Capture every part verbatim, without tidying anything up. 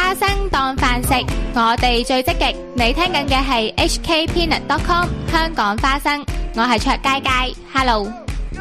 花生當飯食，我哋最積極。你聽緊嘅係 H K Peanut dot com 香港花生，我係卓佳佳 ，Hello。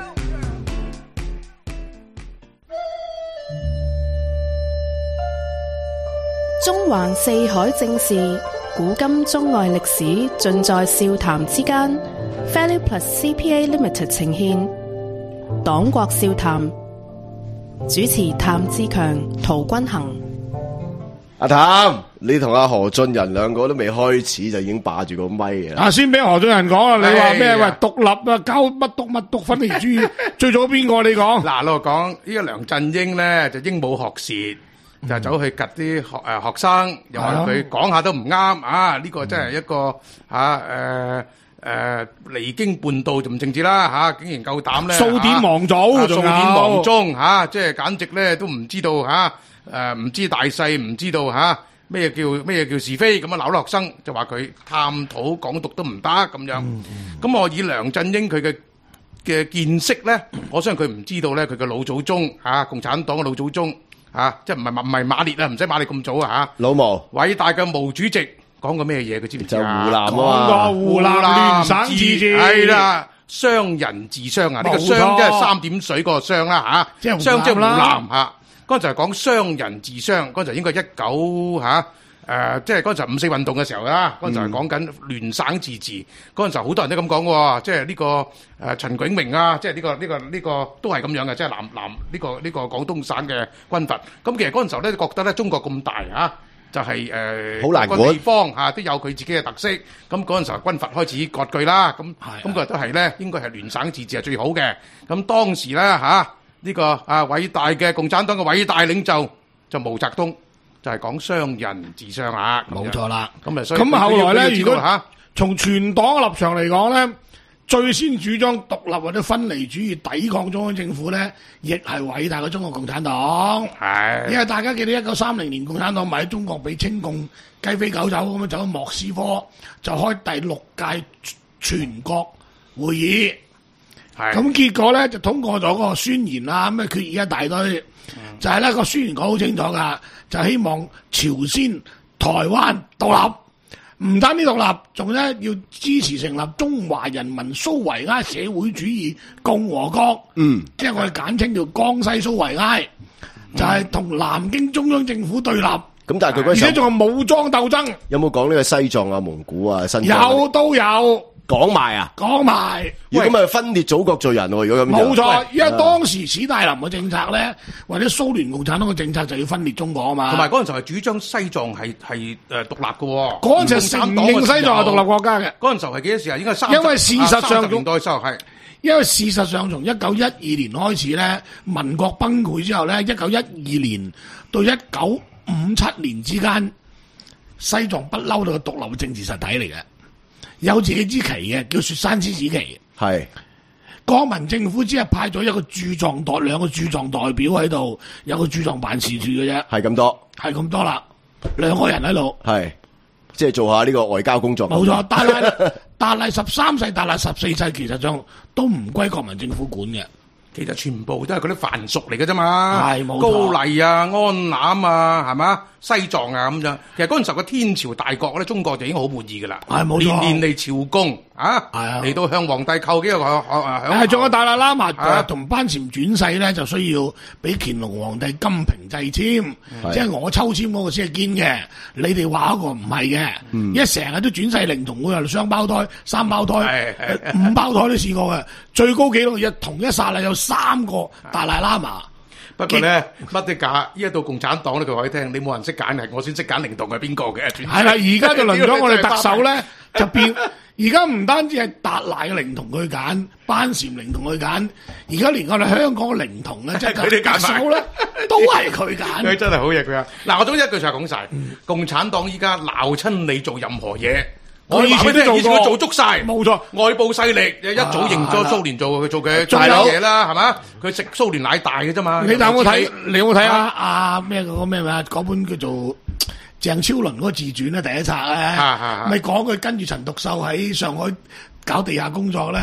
中環四海正事，古今中外歷史，盡在笑談之間。Value Plus C P A Limited 呈現黨國笑談，主持譚志強、陶君行。 阿譚，你同阿何俊仁兩個都未開始就已經霸住個咪嘅啦。 啊，先俾何俊仁講啦，你話咩？ 哎呀喂，獨立啊，搞乜獨乜獨分離主義，最早邊個？你講嗱，老實講，呢個梁振英咧就鸚鵡學舌。就走去及啲學誒學生，又話佢講下都唔啱啊！呢個真係一個嚇誒誒離經叛道就唔政治啦嚇，竟然夠膽咧數典忘祖， 數典忘宗嚇，即係簡直咧都唔知道嚇誒唔知大勢，唔知道嚇咩叫咩叫是非咁啊！鬧學生就話佢探討港獨都唔得咁樣。咁我以梁振英佢嘅嘅見識咧，我相信佢唔知道咧佢嘅老祖宗嚇共產黨嘅老祖宗。啊！即係唔係唔係馬列啊，唔使馬列咁早啊嚇！ 老毛偉大嘅毛主席講過咩嘢？佢知唔知就湖啊？ 南啊嘛， 講過湖南聯省自治係啦，商人治商啊！呢個商即係三點水嗰個商啦嚇，商即係湖南嚇。嗰陣就係講商人治商，嗰陣就應該一九嚇。誒，即係嗰陣時五四運動嘅時候啦，嗰陣就係講緊聯省自治，嗰陣時好多人都咁講喎，即係呢個誒陳炯明啊，即係呢個呢個呢個都係咁樣嘅，即係南南呢個呢個廣東省嘅軍閥。咁其實嗰陣時候咧，覺得咧中國咁大嚇，就係誒好難管個地方嚇都有佢自己嘅特色。咁嗰陣時候軍閥開始割據啦，咁咁佢都係咧應該係聯省自治係最好嘅。咁當時咧嚇呢個啊偉大嘅共產黨嘅偉大領袖就毛澤東。就係講商人治商啊， 冇錯啦。 咁啊，所以咁後來咧，如果嚇從全黨嘅立場嚟講咧，最先主張獨立或者分離主義抵抗中央政府咧，亦係偉大嘅中國共產黨。 係， 因為大家記得一九三零年共產黨咪喺中國俾清共雞飛狗走咁樣走到莫斯科，就開第六屆全國會議。係。咁結果咧就通過咗個宣言啦，咁啊決議一大堆，嗯、就係咧個宣言講好清楚㗎。就希望朝鮮、台灣獨立，唔單止獨立，仲咧要支持成立中華人民蘇維埃社會主義共和國。嗯，即係我哋簡稱叫江西蘇維埃，嗯、就係同南京中央政府對立。咁、 嗯、但係佢嗰時而且仲係武裝鬥爭。 有冇講呢個西藏啊、蒙古啊、新疆？ 有都有。 講埋啊！ 講埋， 如果咁咪分裂祖國罪人喎？如果咁冇錯，因為當時史大林嘅政策咧，或者蘇聯共產黨嘅政策就要分裂中國啊嘛。 同埋嗰陣時係主張西藏係係誒獨立嘅喎。 嗰陣時承認西藏係獨立國家嘅。 嗰陣時候係幾多時啊？應該三因為事實上年代時候係， 因為事實上從一九一二年開始咧，民國崩潰之後咧，一九一二年到一九五七年之間，西藏不嬲都係獨立嘅政治實體嚟嘅。有自己支旗嘅，叫雪山獅子旗。係國民政府只係派咗一個駐藏代兩個駐藏代表喺度，有個駐藏辦事處嘅啫。 係咁多， 係咁多啦，兩個人喺度。 係即係做下呢個外交工作。 冇錯，但係但係十三世、但係十四世，其實上都唔歸國民政府管嘅。 其實全部都係嗰啲藩屬嚟嘅啫嘛， 係冇錯。 高麗啊、安南啊，係嘛？西藏啊咁樣。其實嗰陣時候嘅天朝大國咧，中國就已經好滿意㗎啦。 係冇錯。 年年嚟朝貢啊，嚟到向皇帝叩幾個響響。 係仲有達賴喇嘛同班禪轉世咧，就需要俾乾隆皇帝金瓶製簽，即係我抽籤嗰個先係堅嘅，你哋話嗰個唔係嘅。因為成日都轉世靈童，會有雙胞胎、三胞胎、五胞胎都試過嘅，最高紀錄一同一剎那有三個達賴喇嘛。 不過咧，乜都假，依家到共產黨咧，佢可以聽，你冇人識揀，係我先識揀靈童係邊個嘅。 係啦，而家就輪咗我哋特首咧，就變。而家唔單止係達賴嘅靈童去揀，班禪靈童去揀，而家連我哋香港嘅靈童咧，即係特首咧，都係佢揀。 佢真係好嘢佢啊！嗱，我總之一句就係講晒，共產黨依家鬧親你做任何嘢。我以前都做過，以前佢做足晒， 冇錯。 外部勢力一早認咗蘇聯做佢做嘅大嘢啦，係嘛？佢食蘇聯奶大嘅啫嘛。 你有冇睇？你有冇睇啊？阿咩嗰個咩話？嗰本叫做鄭超倫嗰個自傳咧，第一冊咧，咪講佢跟住陳獨秀喺上海搞地下工作咧，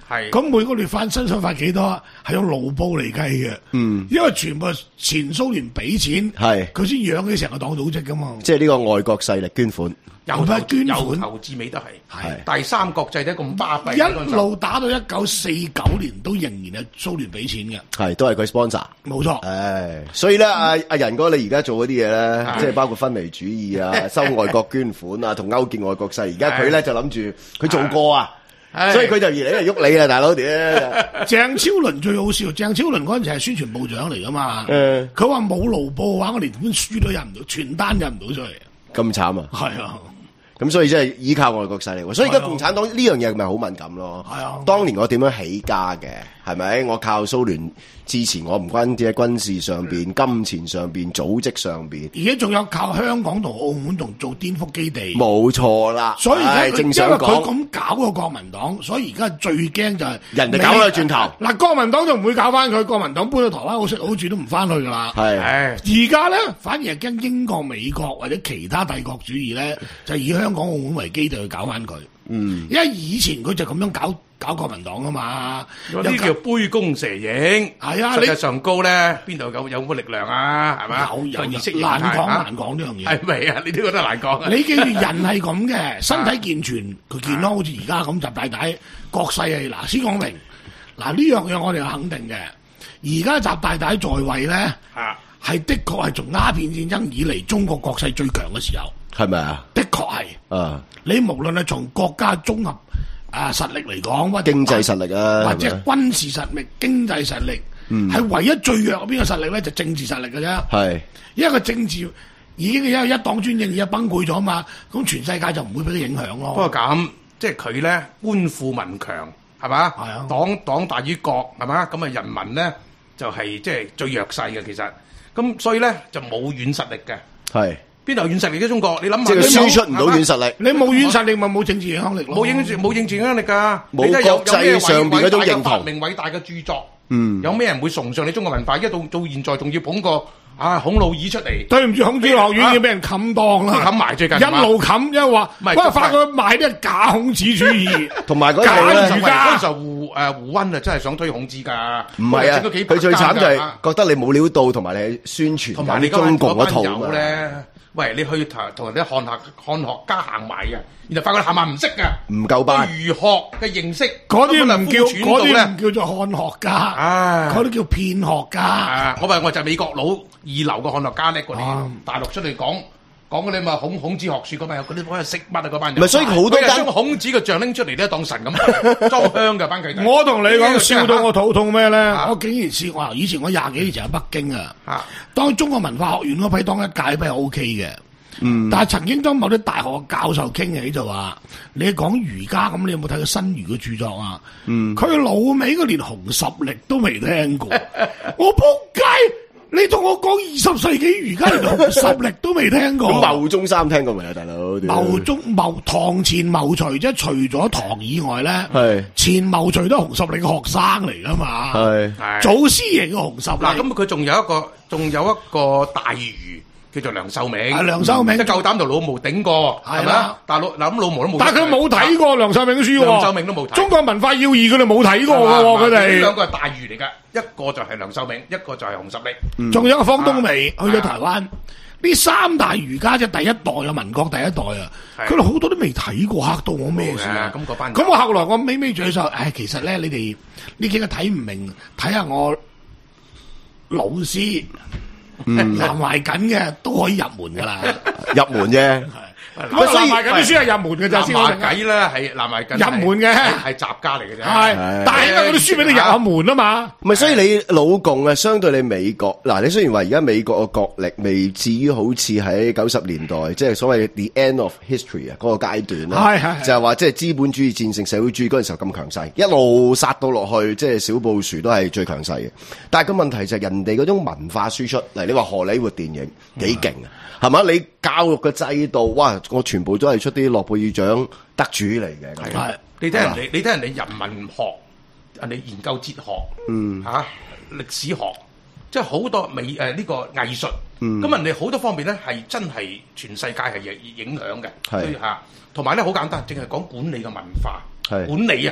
係咁每個月發薪水發幾多？係用盧布嚟計嘅。 嗯， 因為全部前蘇聯俾錢， 係佢先養起成個黨組織噶嘛。 即係呢個外國勢力捐款， 由頭捐款由頭至尾都係。 係第三國際咧咁巴閉， 一路打到一九四九年都仍然係蘇聯俾錢嘅。 係都係佢 sponsor。 冇錯。 唉，所以咧，阿阿仁哥，你而家做嗰啲嘢咧，即係包括分離主義啊、收外國捐款啊、同勾結外國勢，而家佢咧就諗住佢做過啊。所以佢就越嚟越喐你啊，大佬點？ 鄭超倫最好笑，鄭超倫嗰陣時係宣傳部長嚟噶嘛。 誒， 佢話冇盧布嘅話，我連本書都印唔到，傳單印唔到出嚟。 咁慘啊！ 係啊。 咁所以即係依靠外國勢力，所以而家共產黨呢樣嘢咪好敏感咯。 係啊， 當年我點樣起家嘅，係咪？我靠蘇聯支持我，唔關啲喺軍事上邊、金錢上邊、組織上邊， 而家仲有靠香港同澳門同做顛覆基地。 冇錯啦。 所以而家正想講， 因為佢咁搞個國民黨，所以而家最驚就係人哋搞佢轉頭。 嗱，國民黨就唔會搞翻佢，國民黨搬到台灣好食好住都唔翻去噶啦。 係， 而家咧反而係驚英國、美國或者其他帝國主義咧，就以香港、澳門為基地去搞翻佢。嗯，因為以前佢就咁樣搞搞國民黨啊嘛， 有啲叫杯弓蛇影。 係啊， 實際上高咧，邊度有有乜力量啊？係嘛？ 有有意識難講難講呢樣嘢。 係咪啊？你都覺得難講啊？ 你記住人係咁嘅，身體健全，佢健康好似而家咁，習大大國勢係嗱先講明。嗱呢樣嘢我哋係肯定嘅。而家習大大在位咧，係的確係從鴉片戰爭以嚟中國國勢最強嘅時候。係咪啊？的確係。啊！你無論係從國家綜合啊實力嚟講，或者經濟實力啊， 或者軍事實力、經濟實力，係唯一最弱邊個實力咧？就政治實力嘅啫。係，因為個政治已經因為一黨專政而家崩潰咗嘛，咁全世界就唔會俾佢影響咯。 不過咁，即係佢咧官富民強，係嘛？係啊。黨黨大於國，係嘛？咁啊人民咧就係即係最弱勢嘅其實，咁所以咧就冇軟實力嘅。係。邊度有軟實力嘅中國？你諗下， 即係輸出唔到軟實力。 你冇軟實力咪冇政治影響力咯。 冇影冇政治影響力㗎。 冇國際上邊嗰種認同。 發明偉大嘅著作，嗯，有咩人會崇尚你中國文化？一到到現在仲要捧個啊孔老二出嚟。對唔住，孔子學院要俾人冚檔啦。冚埋最近。一路冚，因為話喂發覺賣啲假孔子主義， 同埋嗰假陣儒家。嗰陣時候胡誒胡溫啊，真係想推孔子㗎。 唔係啊，佢最慘就係覺得你冇料到，同埋你係宣傳同埋你中共嗰套咧。喂，你去同同人哋漢學漢學家行埋嘅，然後發覺行埋唔識嘅， 唔夠班。 儒學嘅認識， 嗰啲唔叫嗰啲唔叫做漢學家，唉，嗰啲叫騙學家。 啊，我話我就係美國佬二流嘅漢學家咧，嗰啲大陸出嚟講講嗰啲嘛孔孔子學説嗰班，嗰啲嗰啲識乜啊嗰班人。 唔係，所以好多間將孔子嘅像拎出嚟咧，當神咁裝香嘅班契弟。 我同你講笑到我肚痛咩咧？我竟然試過，以前我廿幾年前喺北京啊，當中國文化學院嗰批當一屆批係 O K 嘅。嗯，但係曾經當某啲大學教授傾起就話，你講儒家咁，你有冇睇過新儒嘅著作啊？嗯，佢老味嗰連熊十力都未聽過，我仆街！你同我講二十世紀儒家連熊十力都未聽過。 咁牟宗三聽過未啊，大佬？ 牟宗牟堂前牟徐，即係除咗堂以外咧，係前牟徐都係熊十力嘅學生嚟噶嘛？係祖師爺嘅熊十力。 嗱，咁佢仲有一個，仲有一個大儒。叫做梁漱溟， 梁漱溟即係夠膽同老毛頂過，係咪啊？但係老嗱咁老毛都冇， 但係佢冇睇過梁漱溟嘅書喎。 梁漱溟都冇睇。中國文化要義佢哋冇睇過嘅喎，佢哋。 呢兩個係大儒嚟㗎，一個就係梁漱溟，一個就係熊十力， 仲有個方東薇去咗台灣。呢三大儒家即係第一代啊，民國第一代啊，佢哋好多都未睇過，嚇到我咩事啊？咁嗰班咁我後來我尾尾嘴就，唉，其實咧你哋呢幾個睇唔明，睇下我老師。嗯，南懷瑾嘅都可以入門噶啦， 入門啫。 咁南懷瑾啲書係入門嘅咋，先南懷瑾咧係南懷瑾入門嘅， 係雜家嚟嘅啫。 係，但係因為嗰啲書俾你入下門啊嘛。 唔係，所以你老共啊，相對你美國嗱，你雖然話而家美國嘅國力未至於好似喺九十年代，即係所謂 the end of history 啊嗰個階段啦，係係就係話即係資本主義戰勝社會主義嗰陣時候咁強勢，一路殺到落去，即係小布殊都係最強勢嘅。但係個問題就係人哋嗰種文化輸出，嚟你話荷里活電影幾勁啊？係嘛？你教育嘅制度，哇！我全部都係出啲諾貝爾獎得主嚟嘅。 係，你睇人哋，你睇人哋人文學，人哋研究哲學，嗯嚇、啊、歷史學，即係好多美誒呢、呃這個藝術。咁、嗯、人哋好多方面咧係真係全世界係影響嘅。係嚇，同埋咧好簡單，淨係講管理嘅文化，管理啊，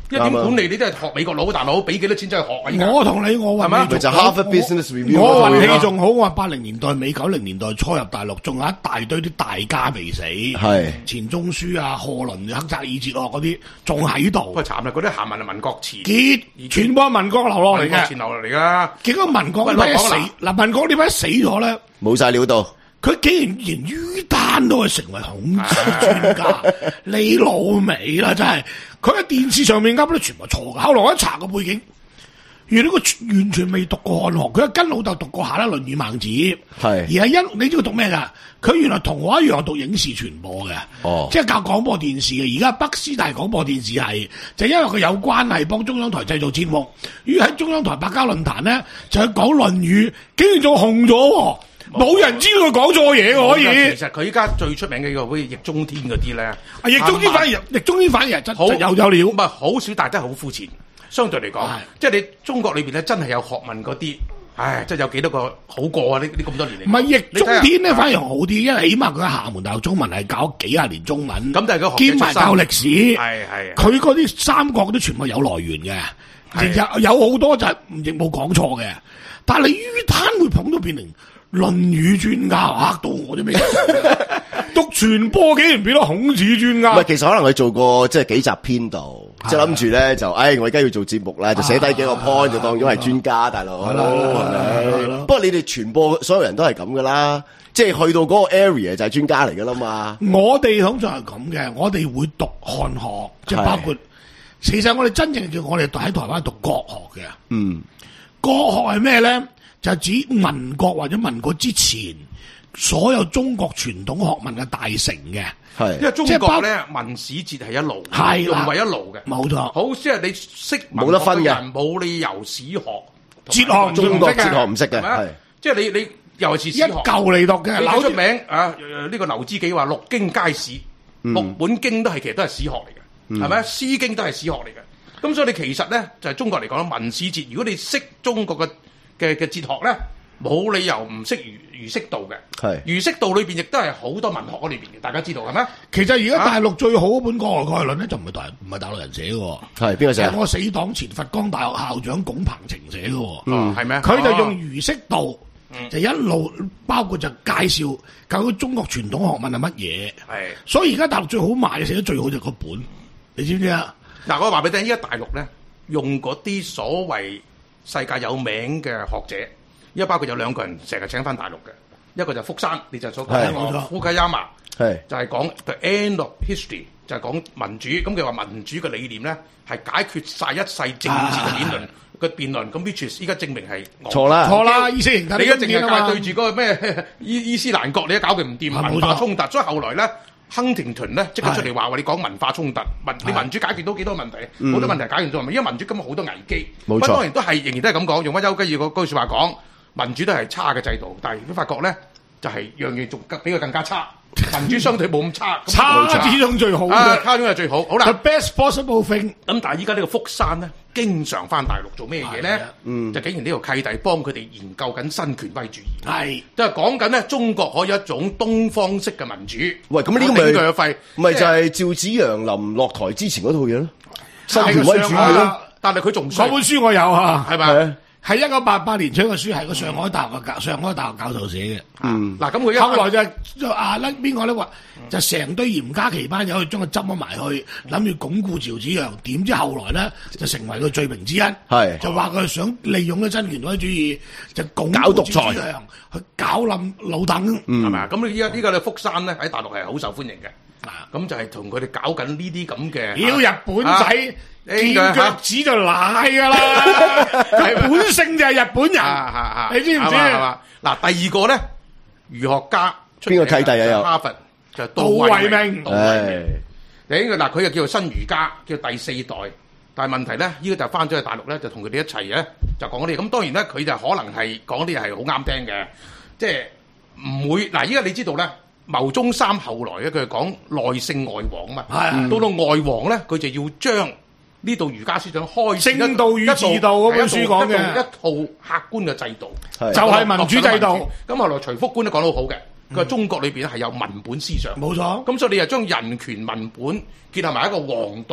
因為點管理你都係學美國佬大佬，俾幾多錢真係學啊！ 我同你我運氣就 half a business review。 我運氣仲好，我話八零年代尾九零年代初入大陸，仲有一大堆啲大家未死，係錢鍾書啊、賀倫、黑澤爾哲學嗰啲仲喺度。 不過慘啦，嗰啲鹹文係民國詞， 結全部係民國留落嚟嘅， 前流落嚟㗎。 結果民國呢批死，嗱民國呢批死咗咧， 冇晒料到。 佢竟然連于丹都係成為孔子專家，你老味啦真係！佢喺電視上面噏都全部錯嘅。後來我一查個背景，原來佢完全未讀過漢學，佢係跟老豆讀過下啦《論語》《孟子》，係而係因你知佢讀咩㗎？佢原來同我一樣讀影視傳播嘅，哦，即係教廣播電視嘅。而家北師大廣播電視係就因為佢有關係幫中央台製造節目，於喺中央台百家論壇咧就係講《論語》，竟然仲紅咗。冇人知道佢講錯嘢嘅可以。 其實佢依家最出名嘅個好似易中天嗰啲咧， 啊易中天反而易中天反而係真好有有料， 唔係好少，但係真係好膚淺。相對嚟講，即係你中國裏邊咧，真係有學問嗰啲，唉，即係有幾多個好過啊？呢呢咁多年嚟。 唔係易中天咧，反而好啲，因為起碼佢喺廈門大學中文係教幾廿年中文， 咁但係佢兼埋教歷史， 係係。 佢嗰啲三國都全部有來源嘅，有有好多就係亦冇講錯嘅，但係你于丹會捧到變成論語專家，嚇到我啲咩？讀傳播竟然變咗孔子專家。 唔係，其實可能佢做過即係幾集編導，即係諗住咧就，唉，我而家要做節目啦，就寫低幾個 point 就當咗係專家，大佬。係咯，不過你哋傳播所有人都係咁噶啦，即係去到嗰個 area 就係專家嚟噶啦嘛。 我哋通常係咁嘅，我哋會讀漢學，即係包括，其實我哋真正叫我哋喺台灣讀國學嘅。嗯，國學係咩咧？就指民國或者民國之前所有中國傳統學問嘅大成嘅， 係因為中國咧文史哲係一路，係唔係一路嘅， 冇錯。 好即係你識冇得分嘅， 冇理由史學、 哲學中國哲學唔識嘅，係即係你你尤其是史學一舊嚟讀嘅。 你出名啊！呢個劉知幾話六經皆史，六本經都係其實都係史學嚟嘅，係咪啊？詩經都係史學嚟嘅。咁所以你其實咧就係中國嚟講文史哲，如果你識中國嘅嘅嘅哲學咧，冇理由唔識儒儒釋道嘅。係儒釋道裏邊亦都係好多文學嗰裏邊嘅，大家知道係咩？其實而家大陸最好嗰本《國學概論》咧，就唔係大唔係大陸人寫嘅，係邊個寫？係我死黨前佛光大學校長龔鵬程寫嘅。嗯，係咩？佢就用儒釋道，就一路包括就介紹究竟中國傳統學問係乜嘢。係，所以而家大陸最好賣寫得最好就係個本，你知唔知啊？嗱，我話俾你聽，依家大陸咧用嗰啲所謂世界有名嘅學者，因為包括有兩個人成日請翻大陸嘅，一個就福山，你就所講嘅福卡亞馬，係就係講 The End of History，就係講民主。咁佢話民主嘅理念咧係解決晒一切政治嘅辯論嘅辯論。咁 which is 依家證明係錯啦，錯啦，意思你而家淨係話對住嗰個咩伊伊斯蘭國，你都搞佢唔掂，文化衝突。所以後來咧。亨廷頓咧即刻出嚟話：話你講文化衝突，民你民主解決到幾多問題？好、嗯、多問題解決咗，因為民主今日好多危機。冇錯，當然都係仍然都係咁講，用翻丘吉爾嗰句説話講，民主都係差嘅制度，但係都發覺咧就係、是、樣嘢仲比佢更加差。民主相對冇咁差，差之中最好嘅，差中係最好。好啦 ，the best possible thing。咁但係依家呢個福山咧，經常翻大陸做咩嘢咧？嗯，就竟然呢個契弟幫佢哋研究緊新權威主義。係，即係講緊咧，中國可以一種東方式嘅民主。喂，咁呢個咪腳費，咪就係趙紫陽臨落台之前嗰套嘢咯，新權威主義咯。但係佢仲嗰本書我有啊，係咪？係一九八八年出嘅書，係個上海大學嘅教上海大學教授寫嘅。嗯，嗱咁佢後來就就啊咧邊個咧話就成堆嚴家旗班友去將佢執咗埋去，諗住鞏固趙紫陽。點知後來咧就成為佢罪名之一。係就話佢想利用咗新權威主義就鞏固趙紫陽，去搞冧老鄧，係咪啊？咁你依家呢個咧福山咧喺大陸係好受歡迎嘅。咁就係同佢哋搞緊呢啲咁嘅。妖日本仔！見腳趾就賴噶啦，佢本性就係日本人，你知唔知？嗱，第二個咧，儒學家邊個契弟啊？又哈佛就杜維明，杜維明。你呢個嗱，佢又叫做新儒家，叫第四代。但係問題咧，依家就翻咗去大陸咧，就同佢哋一齊咧，就講嗰啲。咁當然咧，佢就可能係講啲係好啱聽嘅，即係唔會嗱。依家你知道咧，牟宗三後來咧，佢係講內聖外王啊嘛。係到到外王咧，佢就要將呢度儒家思想開正道與治道嗰本書講嘅一套客觀嘅制度，就係民主制度。咁後來徐福觀都講得好好嘅，佢話中國裏邊係有民本思想，冇錯。咁所以你又將人權民本結合埋一個王道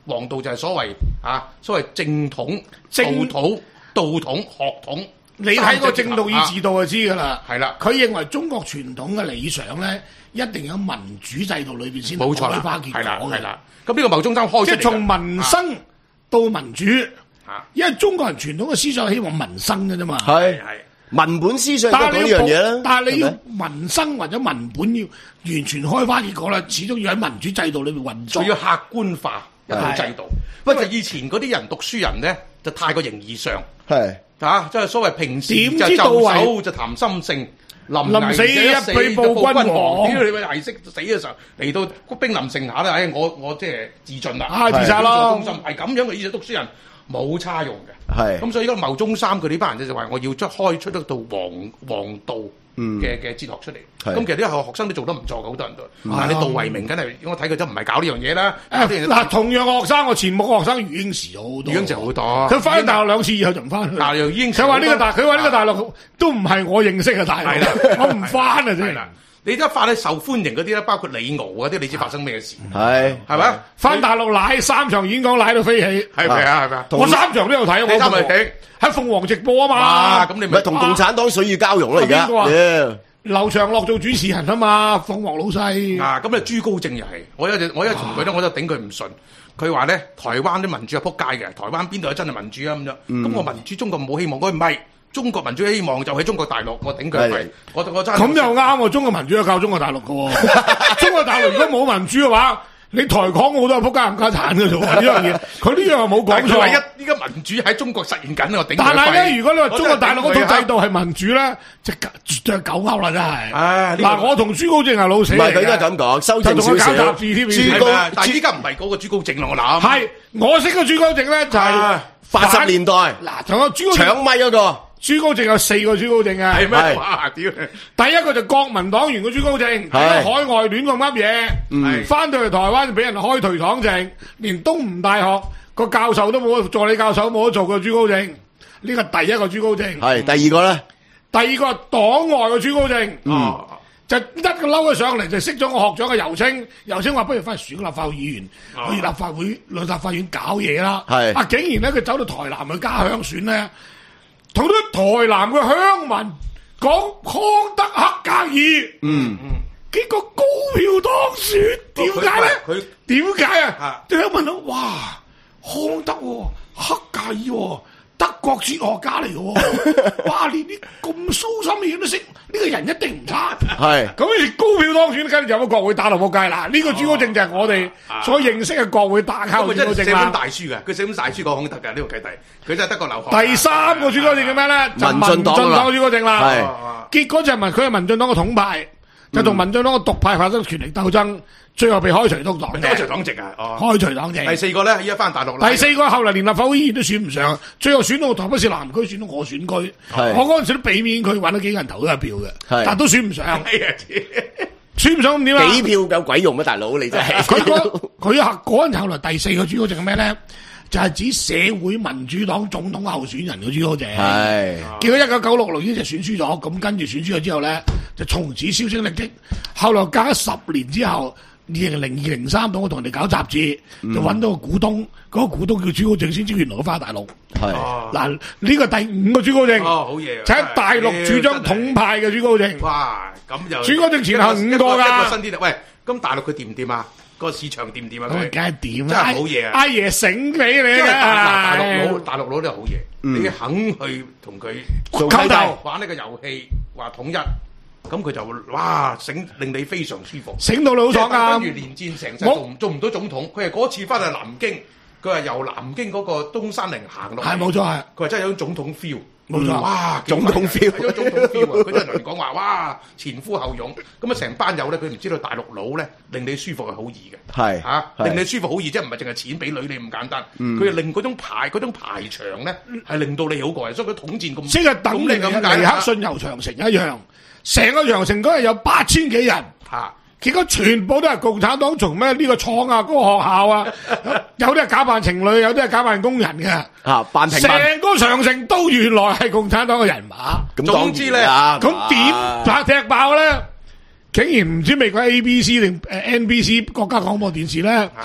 王道就係所謂啊，所謂正統、道統、道統、學統。 你睇個正道與治道就知㗎啦。 係啦， 佢認為中國傳統嘅理想咧，一定有民主制度裏邊先冇開花結果嘅。係啦，係啦。咁呢個牟宗三開出嚟，即係從民生到民主。因為中國人傳統嘅思想係希望民生嘅啫嘛。係係民本思想都講呢樣嘢啦。 但係你要民生或者民本要完全開花結果啦，始終要喺民主制度裏邊運作。 仲要客觀化一套制度。不過以前嗰啲人讀書人咧，就太過形而上。係。啊！即係所謂平時就就手就談心性，臨死一死報君王。屌你咪係識死嘅時候嚟到兵臨城下啦！唉，我我即係自盡啦， 啊自殺咯， 係咁樣嘅意思。讀書人冇差用嘅， 係咁所以而家牟宗三佢呢班人就話我要出開出得到王王道嘅嘅哲學出嚟。咁其實啲學學生都做得唔錯嘅，好多人都。但係你杜維明梗係我睇佢都唔係搞呢樣嘢啦。 嗱，同樣嘅學生，我前目嘅學生余英時好多， 余英時好多。佢翻咗大陸兩次以後就唔翻去。 但係余英時佢話呢個大，佢話呢個大陸都唔係我認識嘅大陸，我唔翻啊真係。 你而家翻咧受歡迎嗰啲咧，包括李敖嗰啲，你知發生咩事？ 係係咪？ 翻大陸奶三場演講奶到飛起， 係咪啊？係咪啊？ 我三場都有睇，我三場睇喺鳳凰直播啊嘛。 咁你咪同共產黨水乳交融啦而家。 劉長樂做主持人啊嘛，鳳凰老細。 啊，咁啊朱高正又係，我一我一同佢咧，我就頂佢唔順。佢話咧，台灣啲民主係撲街嘅，台灣邊度係真係民主啊咁樣。咁、嗯、我民主中國冇希望，佢唔係中國民主希望就喺中國大陸，我頂佢係。我我真係咁又啱喎，中國民主係靠中國大陸嘅喎。中國大陸如果冇民主嘅話，你台港澳都係撲街冚家鏟嘅啫喎，呢樣嘢。佢呢樣又冇講錯。 一依家民主喺中國實現緊，我頂佢。 但係咧，如果你話中國大陸嗰套制度係民主咧，即係絕對係狗勾啦，真係。嗱，我同朱高正係老死嚟嘅。唔係佢應該咁講，修正少少。 朱高，但係依家唔係嗰個朱高正啦，我諗。係， 我識嘅朱高正咧就係八十年代。 嗱，仲有朱高正搶咪嗰個。 朱高正有四個朱高正啊！ 係咩？哇！屌！ 第一個就國民黨員嘅朱高正，喺海外亂咁噏嘢，翻到嚟台灣就俾人開頹黨證，連東吳大學個教授都冇，助理教授冇得做嘅朱高正，呢個第一個朱高正。 係第二個咧？ 第二個黨外嘅朱高正，嗯，就一個嬲咗上嚟就識咗個學長嘅游青，游青話不如翻去選立法會議員，去立法會立法院搞嘢啦。係啊，竟然咧佢走到台南嘅家鄉選咧。同啲台南嘅鄉民講康德克格爾，嗯嗯，結果高票當選，點解咧？佢點解啊？啲鄉民都哇，康德克格爾，德國哲學家嚟嘅，哇，連啲咁蘇心嘅嘢都識，呢個人一定唔差。係咁，於是高票當選，跟住有個國會打落撲街啦。呢個朱高正就係我哋所認識嘅國會大靠朱高正啦。佢寫本大書嘅，佢寫本大書講康德嘅呢個契弟。佢真係德國留學。第三個朱高正叫咩咧？民進黨嘅朱高正啦。係，結果就係民，佢係民進黨嘅統派，就同民進黨嘅獨派發生權力鬥爭，最後被開除黨籍。開除黨籍啊！開除黨籍。第四個咧，依家翻大陸啦。第四個後來連立法會議員都選唔上，最後選到台北市南區，選到我選區。我嗰陣時都俾面佢，揾咗幾個人投咗一票嘅，但都選唔上。選唔上咁點啊？幾票有鬼用咩？大佬你真係。佢嗰佢嗰嗰陣後來第四個朱高正係咩咧？就係指社會民主黨總統候選人嘅朱高正，係結果一九九六年就選輸咗，咁跟住選輸咗之後咧，就從此銷聲匿跡。後來隔咗十年之後，二零零二零三度我同人哋搞雜誌，嗯、就揾到個股東，嗰、那個股東叫朱高正，先知原來佢翻大陸。係嗱，呢、這個第五個朱高正，哦好嘢，就喺大陸主張統派嘅朱高正。哇，咁就朱高正前後五個噶。一個新啲喂，咁大陸佢掂唔掂啊？個市場掂唔掂啊？佢梗係掂啦，真係好嘢啊！阿爺醒俾你啊！大陸佬，大陸佬都係好嘢，你肯去同佢溝通玩呢個遊戲，話統一，咁佢就哇醒，令你非常舒服，醒到你好爽啊！跟住連戰成世做唔做唔到總統，佢係嗰次翻去南京，佢話由南京嗰個東山陵行落，係冇錯係，佢話真係有種總統 feel。冇錯，哇！總統 feel，有總統 feel 啊！佢真係同你講話，哇！前呼後擁，咁啊成班友咧，佢唔知道大陸佬咧令你舒服係好易嘅，係嚇、啊，令你舒服好易，即係唔係淨係錢俾女你咁簡單，佢係、嗯、令嗰種排嗰種排場咧係令到你好過癮，所以佢統戰咁，即係等你咁尼克遜遊長城一樣，成個長城嗰日有八千幾人嚇。啊結果全部都係共產黨從咩呢個廠啊，嗰、那個學校啊，有啲係假扮情侶，有啲係假扮工人嘅，啊扮平民，成個長城都原來係共產黨嘅人馬。咁總之咧，咁點打踢爆咧？竟然唔知美國 A B C 定誒 N B C 國家廣播電視咧，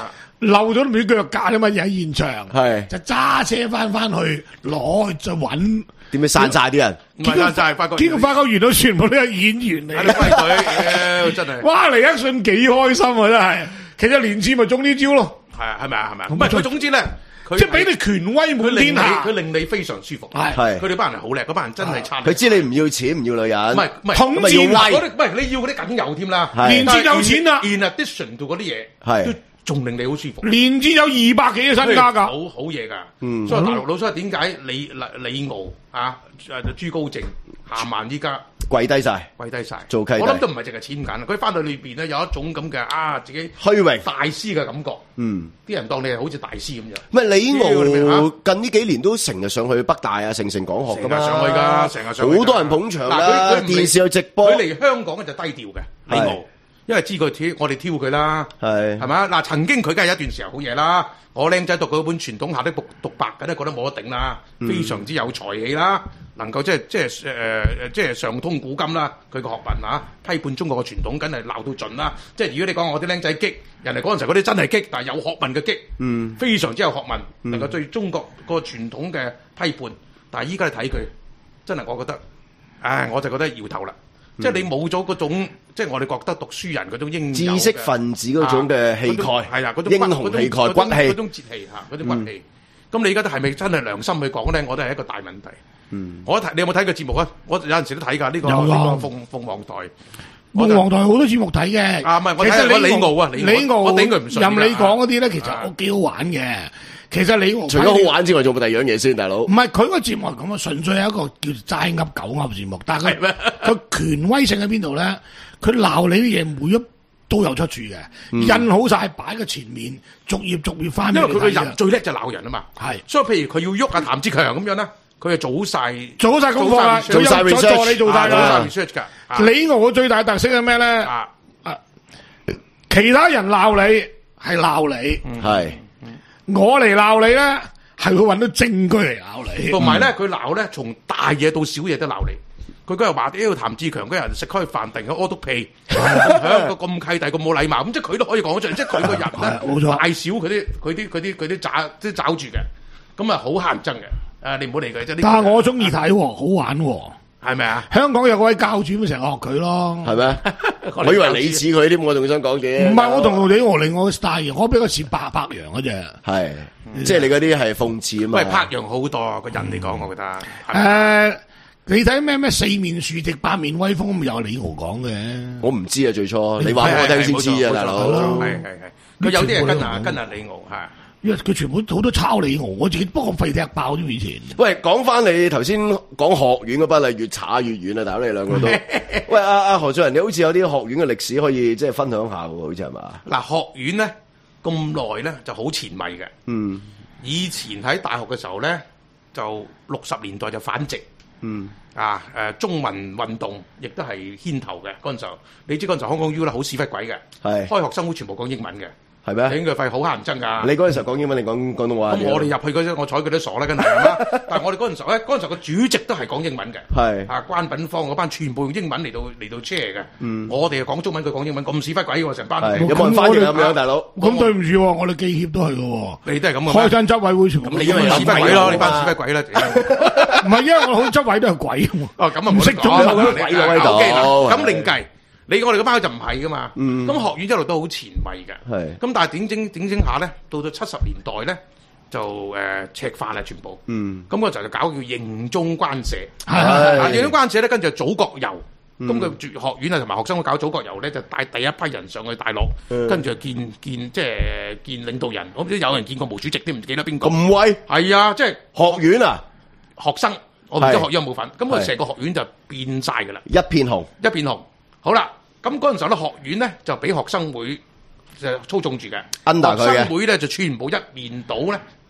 漏咗都唔知腳架啊嘛，而喺現場， 係就揸車翻翻去攞再揾。 點樣散晒啲人？ 唔係散晒，發覺，結果發覺原來全部都係演員嚟。係歸隊，真係。 哇！黎克遜幾開心啊，真係。其實連次咪中呢招咯。 係啊，係咪啊？係咪啊？唔係佢總之咧， 即係俾你權威滿天下， 佢令你非常舒服。 係， 佢哋班人好叻，嗰班人真係差。 佢知你唔要錢，唔要女人。唔係唔係， 統戰嗰啲，唔係你要嗰啲梗有添啦。 連戰有錢啦。 In addition to 嗰啲嘢， 係。 仲令你好舒服， 連戰有二百幾嘅身家㗎， 好好嘢㗎。嗯，所以大陸佬，所以點解李李敖啊、誒朱高正、夏曼依家跪低晒， 跪低晒做契弟。 我諗都唔係淨係錢緊，佢翻到裏邊咧有一種咁嘅啊自己虛榮大師嘅感覺。 嗯， 啲人當你係好似大師咁樣。 唔係李敖近呢幾年都成日上去北大啊、成城講學㗎嘛， 上去㗎，成日上去。 好多人捧場啦，電視有直播。 佢嚟香港就低調嘅李敖。因為知佢挑，我哋挑佢啦，係係嘛嗱？曾經佢梗係有一段時候好嘢啦。我僆仔讀嗰本傳統下的獨獨白，梗係覺得冇得頂啦，嗯、非常之有才氣啦，能夠即係即係誒誒，即係上通古今啦。佢個學問啊，批判中國嘅傳統，梗係鬧到盡啦。即係如果你講我啲僆仔激，人哋嗰陣時嗰啲真係激，但係有學問嘅激，嗯，非常之有學問，能夠對中國個傳統嘅批判。但係依家你睇佢，真係我覺得，唉，我就覺得搖頭啦。即係你冇咗嗰種，即係我哋覺得讀書人嗰種應有知識分子嗰種嘅氣概， 係啊，嗰種英雄氣概、骨氣， 嗰種節氣嚇，嗰種骨氣。咁你而家都係咪真係良心去講咧？我覺得係一個大問題。嗯，我睇你有冇睇過節目啊？我有陣時都睇㗎，呢個呢個鳳鳳凰台。 鳳凰台好多節目睇嘅。 啊，唔係我睇李敖啊， 李敖我頂佢唔順。 任你講嗰啲咧，其實我幾好玩嘅。其實李敖除咗好玩之外，做冇第二樣嘢先，大佬。 唔係佢個節目係咁啊，純粹係一個叫齋噏狗噏節目，但係佢佢權威性喺邊度咧？佢鬧你啲嘢每一都有出處嘅，嗯、印好晒擺喺前面，逐頁逐頁翻。因為佢個人最叻就鬧人啊嘛。 係， 所以譬如佢要喐阿譚志強咁樣咧，佢就做晒做晒功課啦， 做晒 research， 助你做晒啦。 啊、 李敖最大特色係咩咧？啊啊，其他人鬧你係鬧你，係、嗯。我嚟鬧你咧，係會搵到證據嚟鬧你。同埋咧，佢鬧咧，從大嘢到小嘢都鬧你。佢嗰日話呢個譚志強嗰人食開飯，突然間屙督屁，響個咁契弟咁冇禮貌，咁即係佢都可以講出嚟，即係佢個人咧，大小佢啲佢啲佢啲佢啲抓即係抓住嘅，咁啊好乞人憎嘅。誒，你唔好理佢啫。但係我中意睇，好玩，係咪啊？香港有嗰位教主咪成日學佢咯，係咩？我以為你似佢添，我仲想講嘢。唔係，我同你我另外個 style，我比較似白柏楊嗰隻。係，即係你嗰啲係諷刺啊嘛。喂，柏楊好多個人嚟講，我覺得。誒，你睇咩咩四面樹敵八面威風，咁又係李敖講嘅。我唔知啊，最初你話我聽先知啊，大佬。係係係，佢有啲係跟啊跟啊李敖係。因為佢全部好多抄李敖，我自己不過廢踢爆添以前。喂，講翻你頭先講學院嗰班係越查越遠啊！大佬你兩個都。喂，阿阿何俊仁，你好似有啲學院嘅歷史可以即係分享下喎，好似係嘛？嗱，學院咧咁耐咧就好前衞嘅。嗯。以前喺大學嘅時候咧，就六十年代就反殖。嗯。啊誒、呃，中文運動亦都係牽頭嘅嗰陣時候，你知嗰陣時候香港 U 咧好屎忽鬼嘅，係開學生會全部講英文嘅。係咩？你應該費好乞人憎㗎。你嗰陣時候講英文定講廣東話？咁我哋入去嗰陣，我睬佢都傻啦，梗係啦。但係我哋嗰陣時候咧，嗰陣時候個主席都係講英文嘅。係啊，關品芳嗰班全部用英文嚟到嚟到 chair 嘅。嗯，我哋講中文，佢講英文，咁屎忽鬼喎成班。有冇人翻譯咁樣，大佬？咁對唔住喎，我哋記協都係嘅喎。你都係咁嘅。開親執委會全部。咁你因為屎忽鬼咯，你班屎忽鬼啦。唔係，因為我好執委都係鬼。哦，咁啊唔識中文。鬼喺度。咁另計。你我哋嗰班就唔係噶嘛，咁、嗯、學院一路都好前衞嘅，咁是但係點整點整下咧，到到七十年代咧就誒、呃、赤化啦全部，咁嗰陣就搞叫認中關社，認中關社咧跟住祖國遊，咁佢、嗯、學院啊同埋學生會搞祖國遊咧，就帶第一批人上去大陸，嗯、跟住就見見即係見領導人，我唔知有人見過毛主席都唔記得邊個，咁威係啊，即係學院啊學生，我唔知學院有冇份，咁佢成個學院就變晒噶啦，一片紅一片紅。好啦，咁嗰陣時候咧，學院咧就俾學生會就操縱住嘅， Under 學生會咧就全部一面倒咧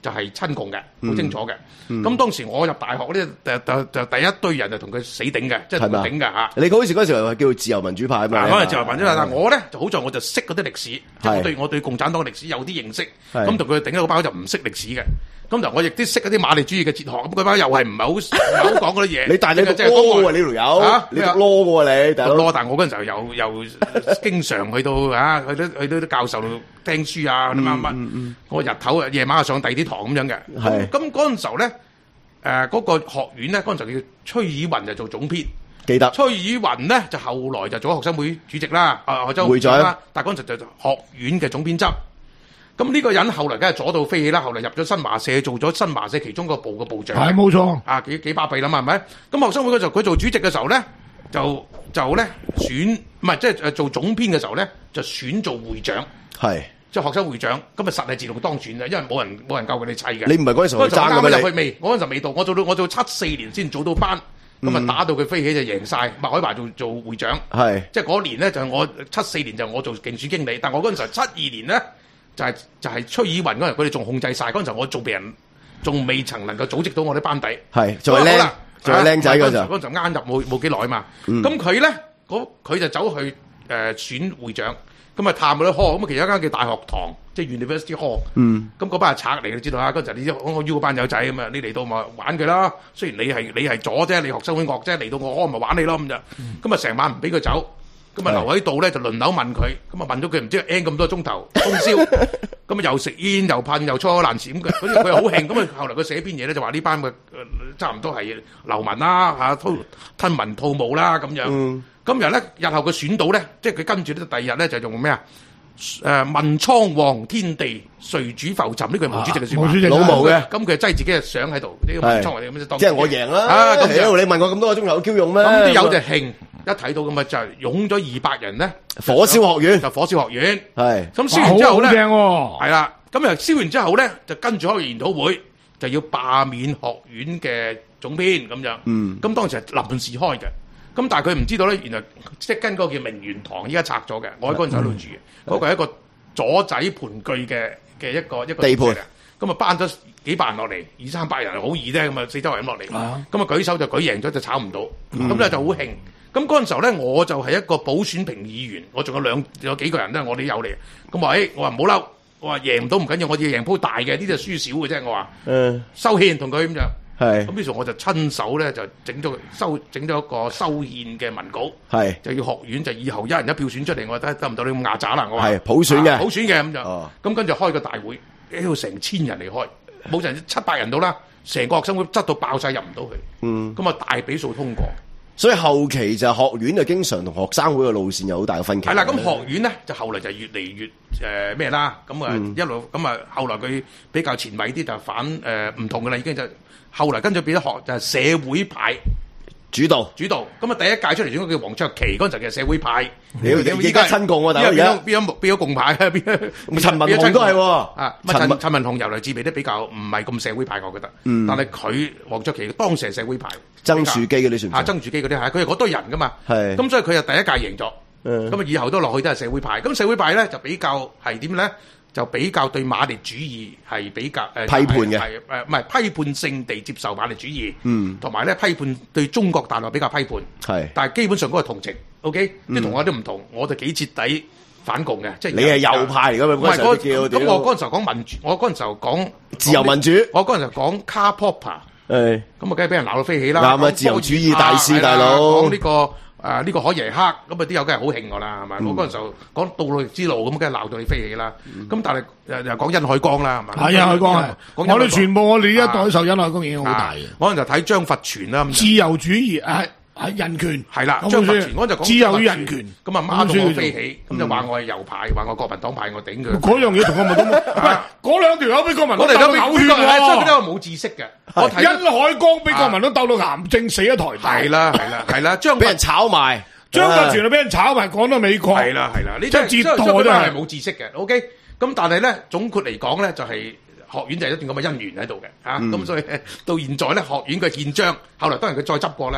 就係親共嘅，好清楚嘅。咁、嗯、當時我入大學咧，就就就第一堆人就同佢死頂嘅，即係同佢頂嘅嚇。你嗰時嗰時係叫自由民主派啊嘛？ 嗰陣自由民主派，但係我咧就好在我就識嗰啲歷史，即係我對我對共產黨嘅歷史有啲認識。咁同佢頂嗰班就唔識歷史嘅。咁就我亦都識嗰啲馬列主義嘅哲學，咁嗰班又係唔係好唔係好講嗰啲嘢。 你但係你讀 law 喎，呢條友，你讀 law 嘅喎你，讀 law，但係我嗰陣時候又又經常去到啊，去到去到啲教授度聽書啊，乜乜乜。我日頭夜晚上上第二啲堂咁樣嘅。係。咁嗰陣時候咧，誒嗰個學院咧，嗰陣時候叫崔爾雲就做總編。 記得。崔爾雲咧就後來就做咗學生會主席啦，啊學生會長啦。但係嗰陣時就學院嘅總編輯。咁呢個人後來梗係左到飛起啦，後來入咗新華社做咗新華社其中個部嘅部長。 係冇錯。啊幾幾巴閉啦嘛，係咪？咁學生會嗰時候佢做主席嘅時候咧，就就咧選唔係即係誒做總編嘅時候咧，就選做會長。係。即係學生會長，咁啊實係自動當選嘅，因為冇人冇人夠佢哋砌嘅。 你唔係嗰陣時候爭嘅咩？ 入去未？我嗰陣時未到，我做到我做七四年先做到班，咁啊、嗯、打到佢飛起就贏晒。麥海華做做會長。係。即係嗰年咧就係我七四年就我做競選經理，但我嗰陣時候七二年咧。就係、是、就係、是、崔爾雲嗰陣，佢哋仲控制晒。嗰陣時候，我仲俾人仲未曾能夠組織到我啲班底。係，仲係僆，仲係僆仔嗰陣。嗰陣時啱入冇冇幾耐嘛。咁佢咧，佢就走去誒、呃、選會長，咁啊探佢啲 hall，咁啊其中一間叫大學堂，即係 University Hall。嗯。咁嗰班係賊嚟，你知道啊？嗰陣時你我邀班友仔咁啊，你嚟到咪玩佢啦。雖然你係你係左啫，你學生會惡啫，嚟到我 hall 咪玩你咯咁就。咁啊成晚唔俾佢走。咁啊留喺度咧就輪流問佢，咁啊問咗佢唔知 N 咁多鐘頭通宵，咁啊又食煙又噴又粗口爛舌咁嘅，佢佢又好興，咁啊後來佢寫篇嘢咧就話呢班嘅差唔多係流民啦嚇，吞吞民吐武啦咁樣。咁然後咧日後佢選到咧，即係佢跟住咧第二日咧就用咩啊？誒問蒼黃天地，誰主浮沉？呢句係毛主席嘅説話， 老毛嘅。 咁佢擠自己嘅相喺度，呢個問蒼黃咁樣。 即係我贏啦！啊咁樣你問我咁多個鐘頭有 Q 用咩？ 咁啲友就興。一睇到咁啊，就湧咗二百人咧， 火燒學院就火燒學院，係咁是燒完之後咧， 係啦，咁啊燒完之後咧，就跟住開個研討會，就要罷免學院嘅總編咁樣。嗯，咁當時係臨時開嘅，咁但係佢唔知道咧，原來即係跟嗰個叫明園堂，依家拆咗嘅，我喺嗰陣時喺度住嘅，嗰、嗯、個係一個左仔盤踞嘅嘅一個一個地盤。咁啊，班咗幾百人落嚟，二三百人好易啫，咁啊四周圍咁落嚟，咁啊舉手就舉贏咗，就炒唔到，咁咧、嗯、就好興。咁嗰陣時候咧，我就係一個補選評議員，我仲有兩有幾個人都係我哋有嚟。咁話誒，我話唔好嬲，我話贏唔到唔緊要，我要贏鋪大嘅，呢啲係輸少嘅啫。我話，嗯，收憲同佢咁就係。咁於是我就親手咧就整咗收整咗一個收憲嘅文稿，係就要學院就以後一人一票選出嚟，我睇得唔到你咁牙渣啦。我話係普選嘅，普選嘅咁就，咁、哦、跟住開個大會，喺度成千人嚟開，冇成七百人到啦，成個學生會擠到爆晒入唔到去，嗯，咁啊大比數通過。 所以後期就學院就經常同學生會嘅路線有好大嘅分歧。係啦， 咁學院咧就後來就越嚟越誒咩啦，咁、呃、啊、嗯、一路咁啊後來佢比較前衛啲就反誒唔、呃、同嘅啦，已經就後來跟住變咗學就係、是、社會派主導主導。咁啊第一屆出嚟應該叫黃卓祺，嗰陣就叫社會派。 你而家親共喎，大佬而家變咗變咗共派啊？變陳文鴻都係喎啊！陳陳文鴻由來至微都比較唔係咁社會派，我覺得。嗯、但係佢黃卓祺當時係社會派。 曾樹基嗰啲算唔算？ 曾樹基嗰啲係，佢係嗰堆人噶嘛。係。咁所以佢就第一屆贏咗。嗯。咁啊，以後都落去都係社會派。咁社會派咧就比較係點咧？就比較對馬列主義係比較誒、呃、 批判嘅。 係誒唔係批判性地接受馬列主義。嗯。同埋咧批判對中國大陸比較批判。係。但係基本上嗰個同情 ，OK，啲同學都唔同，我就幾徹底反共嘅。即係你係右派嚟㗎嘛？唔係嗰咁我嗰陣時候講民主，我嗰陣時候講自由民主， 我嗰陣時候講 Karl Popper。誒，咁啊，梗係俾人鬧到飛起啦！ 啱啊，自由主義大師大佬， 講呢個誒呢個海耶克，咁啊啲友梗係好興我啦，係咪？我嗰陣時候講道路之路，咁梗係鬧到你飛起啦。咁但係誒又講殷海光啦，係咪？ 係殷海光啊！我哋全部我哋呢一代受殷海光影響好大嘅。 嗰陣就睇張佛傳啦， 自由主義誒。係人權係啦，張佛傳嗰陣就講自由與人權， 咁啊孖到我飛起，咁就話我係右派，話我國民黨派，我頂佢。 嗰樣嘢同國民黨冇，喂，嗰兩條友俾國民黨鬥到嘔血喎， 所以佢都係冇知識嘅。我睇殷海光俾國民黨鬥到癌症死一台。 係啦係啦係啦，張俾人炒埋， 張佛傳就俾人炒埋，趕到美國。 係啦係啦，呢真係折墮真係冇知識嘅。OK，咁但係咧總括嚟講咧就係學院就係一段咁嘅姻緣喺度嘅嚇，咁所以到現在咧學院嘅憲章，後來當然佢再執過咧。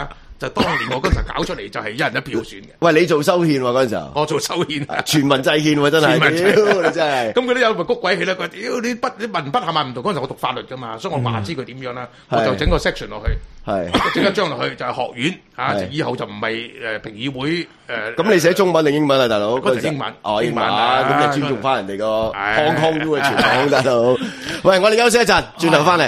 就當年我嗰陣搞出嚟就係一人一票選嘅。 喂，你做修憲喎嗰陣時候？ 我做修憲， 全民制憲喎真係，屌你真係。 咁佢都有咪谷鬼氣啦？佢屌你筆啲文筆係咪唔同？嗰陣時我讀法律㗎嘛，所以我話知佢點樣啦，我就整個 section 落去，係整一張落去就係學院嚇，以後就唔係誒評議會誒。咁你寫中文定英文啊，大佬？ 嗰陣英文， 哦英文啊，咁就尊重翻人哋個 Hong Kong U 嘅傳統，大佬。喂，我哋休息一陣，轉頭翻嚟。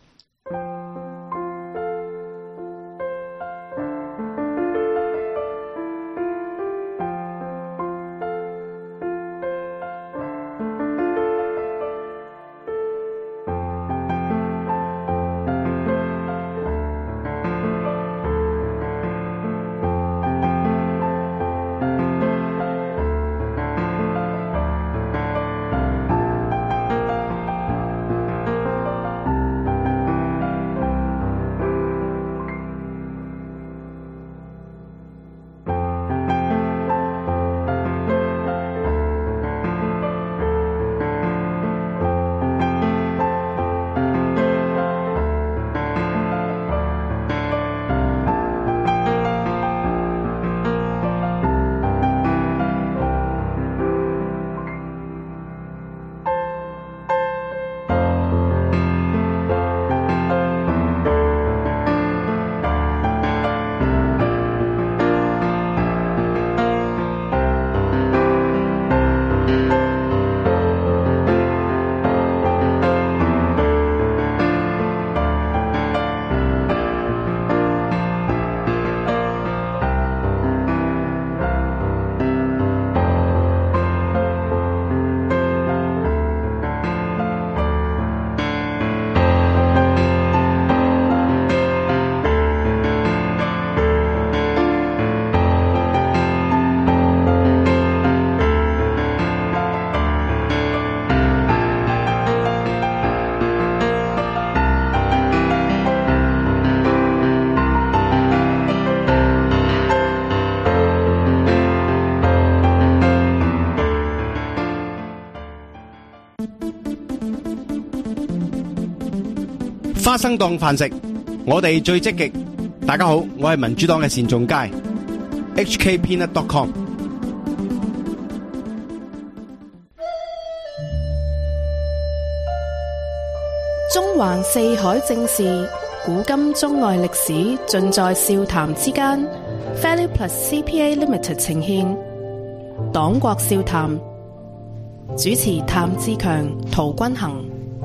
花生當飯食，我哋最積極。大家好，我係民主黨嘅單仲偕 H K Peanut dot com。 中環四海正事，古今中外歷史，盡在笑談之間。Value Plus C P A Limited 呈獻黨國笑談，主持譚志強、陶君行。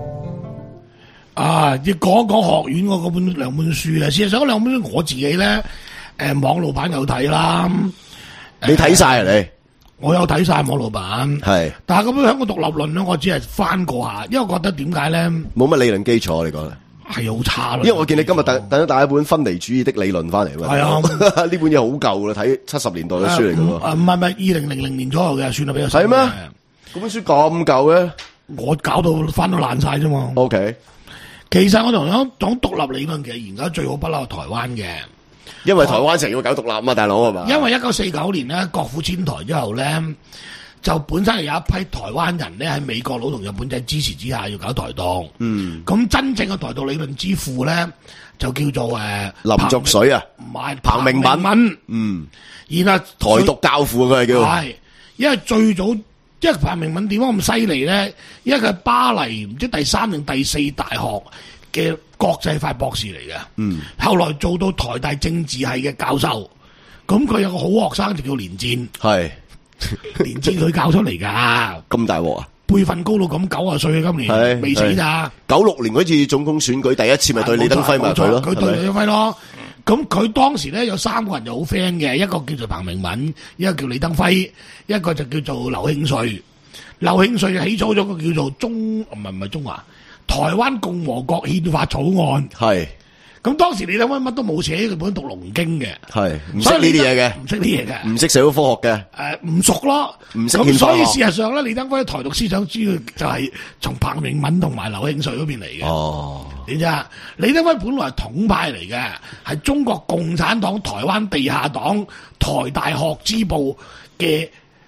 啊！要講一講學院嗰本兩本書啊，事實上嗰兩本書我自己咧，誒網路版有睇啦。 你睇晒啊你？ 我有睇晒網路版， 係。 但係咁樣喺個獨立論咧，我只係翻過下，因為我覺得點解咧？ 冇乜理論基礎，你講咧？ 係好差咯。 因為我見你今日等等咗帶一本分離主義的理論翻嚟嘛。係啊，呢本嘢好舊啦，睇七十年代嘅書嚟嘅喎。 啊唔係唔係，二零零零年左右嘅，算啦比較。 係咩？嗰本書咁舊嘅？ 我搞到翻到爛晒啫嘛。 O K。 其實我同你講講獨立理論，其實研究最好不嬲係台灣嘅， 因為台灣成日要搞獨立啊嘛，大佬係嘛？ 因為一九四九年咧，國府遷台之後咧，就本身係有一批台灣人咧喺美國佬同日本仔支持之下要搞台獨。嗯，咁真正嘅台獨理論之父咧，就叫做誒林濁水啊， 唔係彭明敏。嗯， 然後台獨教父佢係叫。 係，因為最早。因為彭明敏點解咁犀利咧？因為佢係巴黎唔知第三定第四大學嘅國際法博士嚟嘅。嗯，後來做到台大政治系嘅教授。咁佢有個好學生就叫連戰。係連戰佢教出嚟㗎。咁大鑊啊！ 輩分高到咁，九啊歲今年未死咋？ 九六年嗰次總統選舉第一次咪對李登輝咪佢咯？ 佢對李登輝咯。咁佢當時咧有三個人就好 friend 嘅，一個叫做彭明敏，一個叫李登輝，一個就叫做劉慶瑞。劉慶瑞起草咗個叫做中唔係唔係中華台灣共和國憲法草案。係。咁當時李登輝乜都冇寫，佢本讀龍經嘅。係。唔識呢啲嘢嘅。唔識呢啲嘢嘅。唔識社會科學嘅。誒，唔熟咯。唔識憲法學。咁所以事實上咧，李登輝台獨思想主要就係從彭明敏同埋劉慶瑞嗰邊嚟嘅。哦。點知啊？李登輝本來係統派嚟嘅，係中國共產黨台灣地下黨台大學支部嘅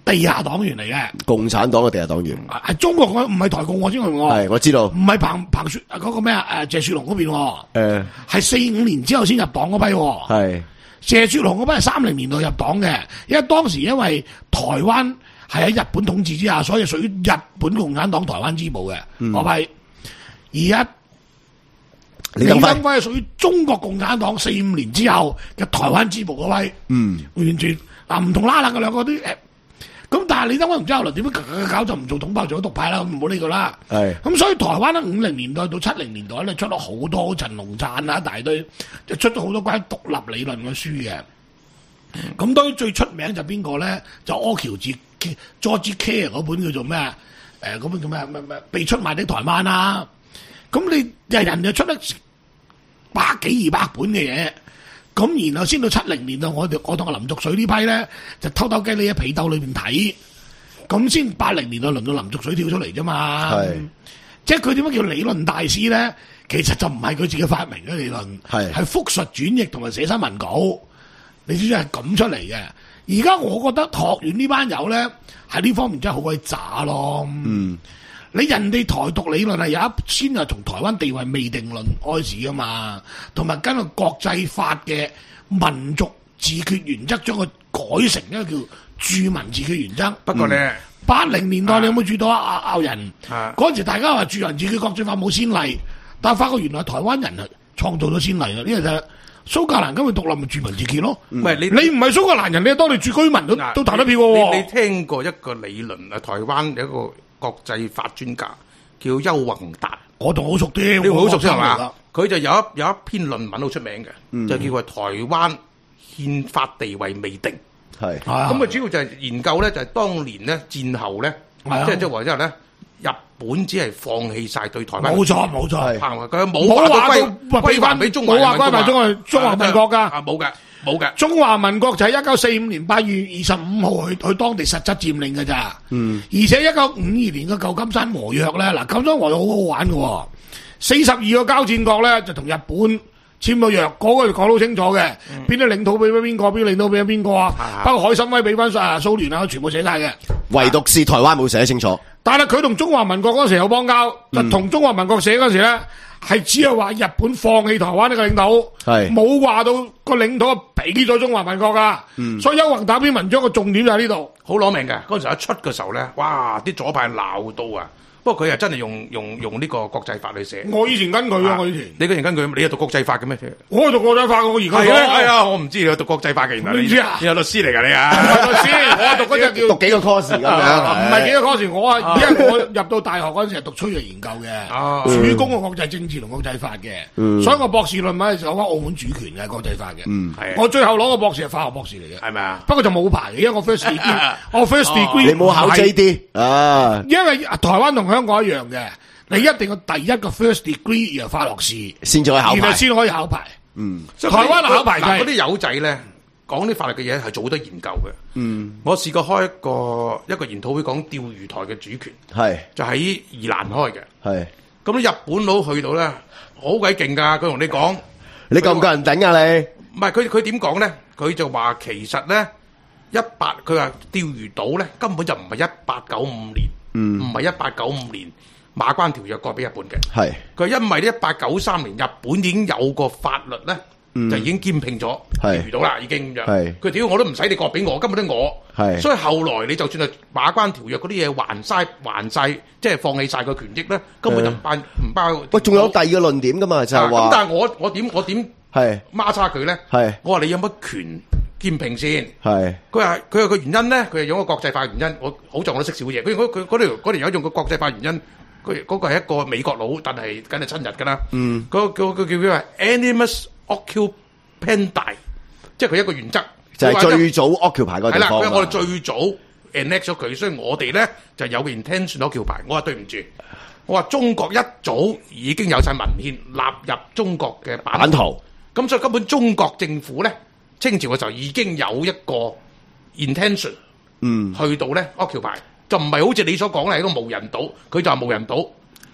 地下黨員嚟嘅， 共產黨嘅地下黨員， 係中國嘅，唔係台共我先去我。 係我知道， 唔係彭彭雪嗰個咩啊？誒謝雪龍嗰邊， 誒係四五年之後先入黨嗰批， 係謝雪龍嗰批係三零年代入黨嘅，因為當時因為台灣係喺日本統治之下，所以屬於日本共產黨台灣支部嘅嗰批。而家李登輝係屬於中國共產黨四五年之後嘅台灣支部嗰批，嗯，完全嗱唔同啦啦嘅兩個啲誒。咁但係李登輝唔知後來點樣搞搞就唔做統炮做咗獨派啦，唔好理佢啦。係咁，所以台灣咧五零年代到七零年代咧出咗好多陳龍燦啊一大堆，就出咗好多關於獨立理論嘅書嘅。咁、嗯、當然最出名就邊個咧？就柯喬治 George Care 嗰本叫做咩？誒、呃、嗰本叫咩咩咩？被出賣的台灣啦。咁你人人就出得百幾二百本嘅嘢。咁然後先到七零年代，我哋我同阿林濁水呢批咧，就偷偷雞喺被竇裏邊睇，咁先八零年代輪到林濁水跳出嚟啫嘛。係，即係佢點解叫理論大師咧？其實就唔係佢自己發明嘅理論，係係複述轉譯同埋寫新聞稿，你知唔知係咁出嚟嘅？而家我覺得學院呢班友咧，喺呢方面真係好鬼渣咯。嗯。你人哋台獨理論係有一先係從台灣地位未定論開始噶嘛，同埋根據國際法嘅民族自決原則，將佢改成一個叫駐民自決原則。不過咧，八零年代你有冇注意到啊？拗人嗰陣時，大家話駐民自決國際法冇先例，但係發覺原來台灣人係創造咗先例啦。呢個就係蘇格蘭今日獨立咪駐民自決咯。唔係你你唔係蘇格蘭人，你當你駐居民都都投得票喎。 你你聽過一個理論啊？台灣有一個國際法專家叫邱宏達， 我仲好熟啲， 你好熟先係嘛？佢就有一有一篇論文好出名嘅，嗯、就叫做台灣憲法地位未定。係咁啊，主要就係研究咧，就係當年咧戰後咧，即係即係話之後咧，日本只係放棄晒對台灣。 冇錯冇錯， 佢冇話到歸歸還俾中華， 冇話歸還中華中華民國㗎。 啊冇嘅。冇嘅， 中華民國就係一九四五年八月二十五號去去當地實質佔領嘅咋，嗯，而且一九五二年嘅舊金山和約咧，嗱，舊金山和約好好玩嘅，四十二個交戰國咧就同日本簽咗約，嗰個就講到清楚嘅，邊啲領土俾咗邊個，邊啲領土俾咗邊個啊，包括海參崴俾翻啊蘇聯啊，全部寫晒嘅， 唯獨是台灣冇寫清楚。 但係佢同中華民國嗰時有邦交，就同中華民國寫嗰時咧。係只係話日本放棄台灣呢個領土，係冇話到個領土俾咗中華民國噶，嗯、所以邱宏達篇文章個重點就喺呢度， 好攞命嘅。嗰陣時一出嘅時候咧，哇！啲左派鬧到啊！不過佢又真係用用用呢個國際法去寫。 我以前跟佢啊，我以前。 你以前跟佢，你係讀國際法嘅咩？ 我係讀國際法嘅，我而家係啊，係啊，我唔知你係讀國際法嘅，原來你知啊？你係律師嚟㗎你啊？ 律師，我讀嗰隻叫讀幾個 course 咁樣， 唔係幾個 course，我啊，因為我入到大學嗰陣時係讀催育研究嘅，主攻個國際政治同國際法嘅，所以我博士論文係講翻澳門主權嘅國際法嘅。嗯，係。我最後攞個博士係法學博士嚟嘅，係咪啊？不過就冇牌嘅，因為我 first degree，我 first degree 你冇考 J D 啊？ 因為台灣同香港一樣嘅。你一定要第一個 first degree 然後法學士先至可以考牌，然後先可以考牌。嗯，台灣考牌嗱嗰啲友仔咧講啲法律嘅嘢係做好多研究嘅。嗯，我試過開一個一個研討會講釣魚台嘅主權，係就喺宜蘭開嘅。係咁日本佬去到咧好鬼勁㗎，佢同你講你夠唔夠人頂啊你？ 唔係佢佢點講咧？佢就話其實咧一八佢話釣魚島咧根本就唔係一八九五年，嗯，唔係一八九五年。馬關條約割俾日本嘅，係佢因為呢一八九三年日本已經有個法律咧，嗯、就已經兼併咗釣魚島啦，已經咁樣。佢屌我都唔使你割俾我，根本都我。係所以後來你就算係馬關條約嗰啲嘢還晒還晒，即係放棄晒個權益咧，根本就唔包唔包。喂， 仲有第二個論點噶嘛？就係話咁， 但係我我點我點係孖叉佢咧？係我話你有乜權兼併先？係佢話佢有個原因咧，佢係用個國際法原因。我好在我都識少嘢。佢佢嗰條嗰條友用個國際法原因。佢嗰個係一個美國佬，但係梗係親日㗎啦。嗯，嗰個叫叫叫咩 animus occupendi， 即係佢一個原則， 就係最早 occupy 嗰個地方。係啦， 佢我哋最早 annex 咗佢，所以我哋咧就有 intention occupy。我話對唔住，我話中國一早已經有晒文獻納入中國嘅版圖，咁所以根本中國政府咧清朝嘅時候已經有一個 intention，嗯，去到咧 occupy。就唔係好似你所講咧，係一個無人島，佢就係無人島。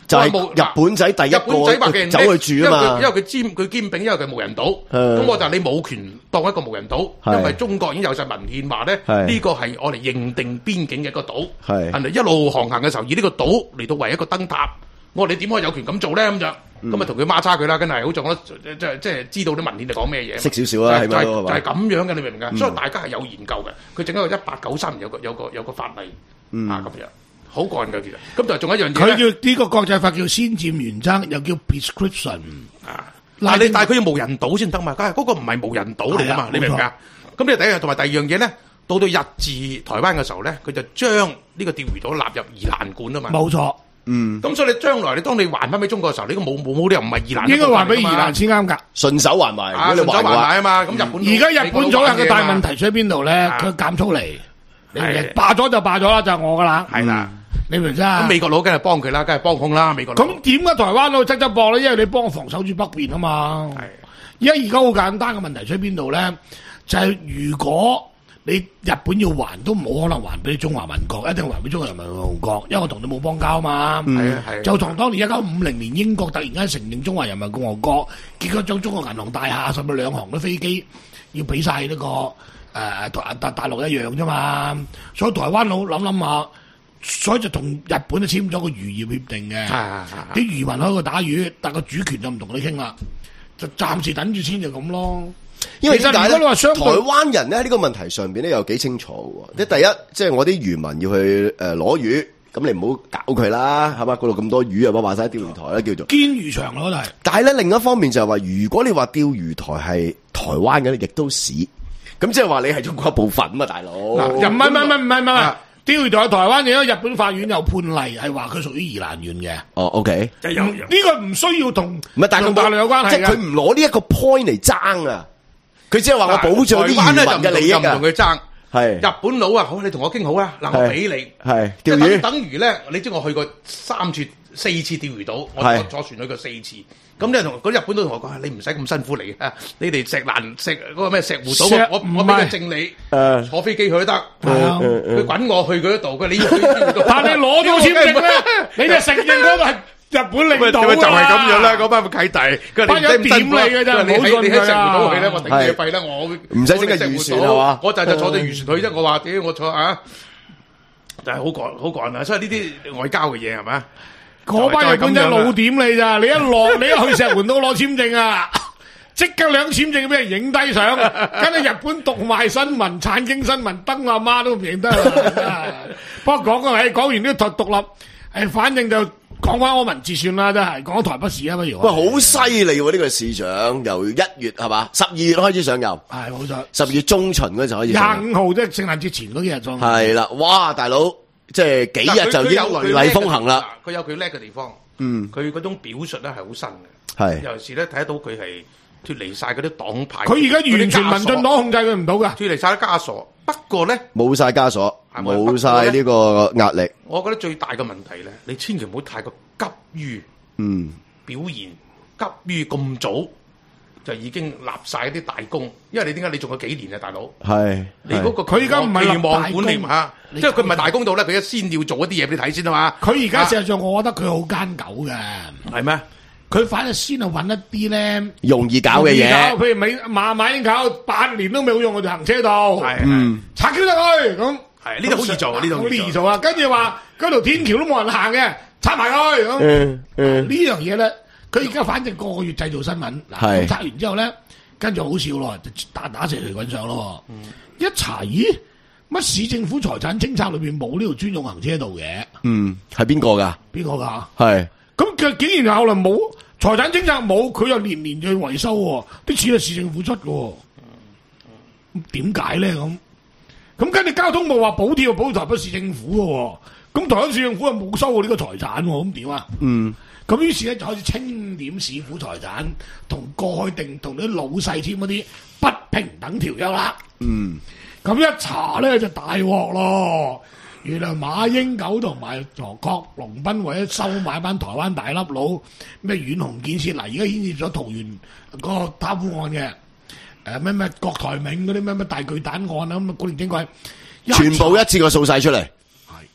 就係日本仔第一個走去住啊嘛， 因為佢兼佢兼並，因為佢無人島，咁我就你冇權當一個無人島，因為中國已經有晒文獻話咧，呢個係我哋認定邊境嘅一個島，係人哋一路航行嘅時候以呢個島嚟到為一個燈塔，我話你點可以有權咁做咧咁就，咁啊同佢孖叉佢啦，梗係好重啦，即係即係知道啲文獻係講咩嘢， 識少少啦，係咪？ 就係咁樣嘅，你明唔明啊？所以大家係有研究嘅，佢整一個一八九三年有個有個有個法例啊咁樣。好幹㗎，其實咁就仲有一樣嘢。佢叫呢個國際法叫先佔原則，又叫 prescription 啊。 嗱，你但係佢要無人島先得嘛？梗係嗰個唔係無人島嚟㗎嘛？你明唔明啊？咁呢第一樣，同埋第二樣嘢咧，到到日治台灣嘅時候咧，佢就將呢個釣魚島納入宜蘭管啊嘛。 冇錯， 嗯。咁所以你將來你當你還翻俾中國嘅時候，你都冇冇冇理由唔係宜蘭。 應該還俾宜蘭先啱㗎， 順手還埋。 啊，順手還埋啊嘛。咁日本而家日本左右嘅大問題出喺邊度咧？佢減粗嚟，你罷咗就罷咗啦，就係我㗎啦。 係啦。 你明唔明啊？ 咁美國佬梗係幫佢啦，梗係幫兇啦，美國佬。 咁點解台灣佬側側膊咧？因為你幫我防守住北邊啊嘛。係。而家而家好簡單嘅問題出喺邊度咧？就係、是、如果你日本要還，都冇可能還俾中華民國，一定還俾中華人民共和國，因為我同你冇邦交嘛。係啊係。就同當年一九五零年英國突然間承認中華人民共和國，結果將中國銀行大廈甚至兩航嘅飛機要俾晒呢個誒大大大陸一樣啫嘛。所以台灣佬諗諗下。所以就同日本就簽咗個漁業協定嘅，啲漁民可以去打魚，但個主權就唔同你傾啦，就暫時等住先就咁咯。 因為點解咧？台灣人咧喺呢個問題上邊咧又幾清楚喎。即係第一，即係我啲漁民要去誒攞魚，咁你唔好搞佢啦，係嘛？嗰度咁多魚啊，我話晒釣魚台咧叫做堅漁場咯，都係。但係咧另一方面就係話，如果你話釣魚台係台灣嘅，亦都屎。咁即係話你係中國一部分嘛，大佬。 又唔係唔係唔係唔係唔係。釣魚台台灣，因為日本法院有判例係話佢屬於宜蘭縣嘅。 哦 ，OK， 就有呢個唔需要同唔係大陸大陸有關係，即係佢唔攞呢一個 point 嚟爭啊！佢只係話我保障啲漁民嘅利益啊， 唔同佢爭。係日本佬啊，好，你同我傾好啦，嗱我俾你，係釣魚，等於咧，你知我去過三次、四次釣魚島，我坐船去過四次。咁你同嗰日本都同我講，你唔使咁辛苦嚟啊！你哋石蘭石嗰個咩石湖島，我我俾佢證你，坐飛機去都得。佢滾我去嗰度，佢你要去釣魚島， 但係你攞咗簽證咧，你就承認嗰個係日本領導啊！ 就係咁樣啦，嗰班契弟，佢班友點嚟嘅啫？ 你喺你喺石湖島去咧，我頂你肺啦！我唔使整個漁船係嘛？ 我就就坐對漁船去啫。我話屌，我坐啊，就係好趕好趕啊！所以呢啲外交嘅嘢係咪？ 嗰班日本仔老點你咋？你一落你一去石門島攞簽證啊，即刻兩簽證俾人影低相，跟住日本讀賣新聞、產經新聞登阿媽都唔認得。不過講個係講完呢個獨立，誒，反正就講翻柯文哲算啦，真係講台北市啊，不如。 喂，好犀利喎！呢個市長由一月係嘛，十二月開始上任， 係冇錯， 十二月中旬嗰陣開始。 廿五號即係聖誕節前嗰幾日裝。 係啦，哇，大佬！即係幾日就已經雷厲風行啦！ 佢有佢叻嘅地方， 嗯， 佢嗰種表述咧係好新嘅， 係尤其是咧睇得到佢係脫離晒嗰啲黨派。 佢而家完全民進黨控制佢唔到噶， 脫離晒啲枷鎖。不過咧， 冇晒枷鎖，冇晒呢個壓力。 我覺得最大嘅問題咧，你千祈唔好太過急於嗯表現，急於咁早就已經立晒啲大功，因為你點解你仲有幾年啊，大佬？ 係你嗰個佢而家唔係期望管理嚇，即係佢唔係大功到咧，佢先要做一啲嘢俾你睇先啊嘛。 佢而家事實上，我覺得佢好奸狡嘅， 係咩？ 佢反而先係揾一啲咧容易搞嘅嘢， 譬如美馬馬英九八年都冇用我條行車道， 係嗯拆 Q 得佢咁， 係呢度好易做，呢度好易做啊！跟住話嗰條天橋都冇人行嘅，拆埋佢咁。 嗯嗯， 呢樣嘢咧，佢而家反正個個月製造新聞，嗱拆完之後咧。跟住好笑咯，就打打蛇隨棍上咯。嗯、一查，咦？乜市政府財產政策裏邊冇呢條專用行車道嘅？嗯， 係邊個噶？ 邊個噶？ 係咁佢竟然後來冇財產政策冇，佢又年年去維修喎，啲錢係市政府出嘅。咁點解咧？咁咁跟住交通部話補貼，補台北市政府嘅。咁台北市政府又冇收過呢個財產，咁點啊？嗯。咁於是咧就開始清點市府財產，同過去定同啲老細簽嗰啲不平等條約啦。嗯，咁一查咧就大鑊咯。原來馬英九同埋何郝龍斌為咗收買班台灣大粒佬，咩遠雄建設嗱，而家牽涉咗桃園嗰個貪污案嘅，誒咩咩郭台銘嗰啲咩咩大巨蛋案啊，咁啊古靈精怪， 全部一次過掃晒出嚟。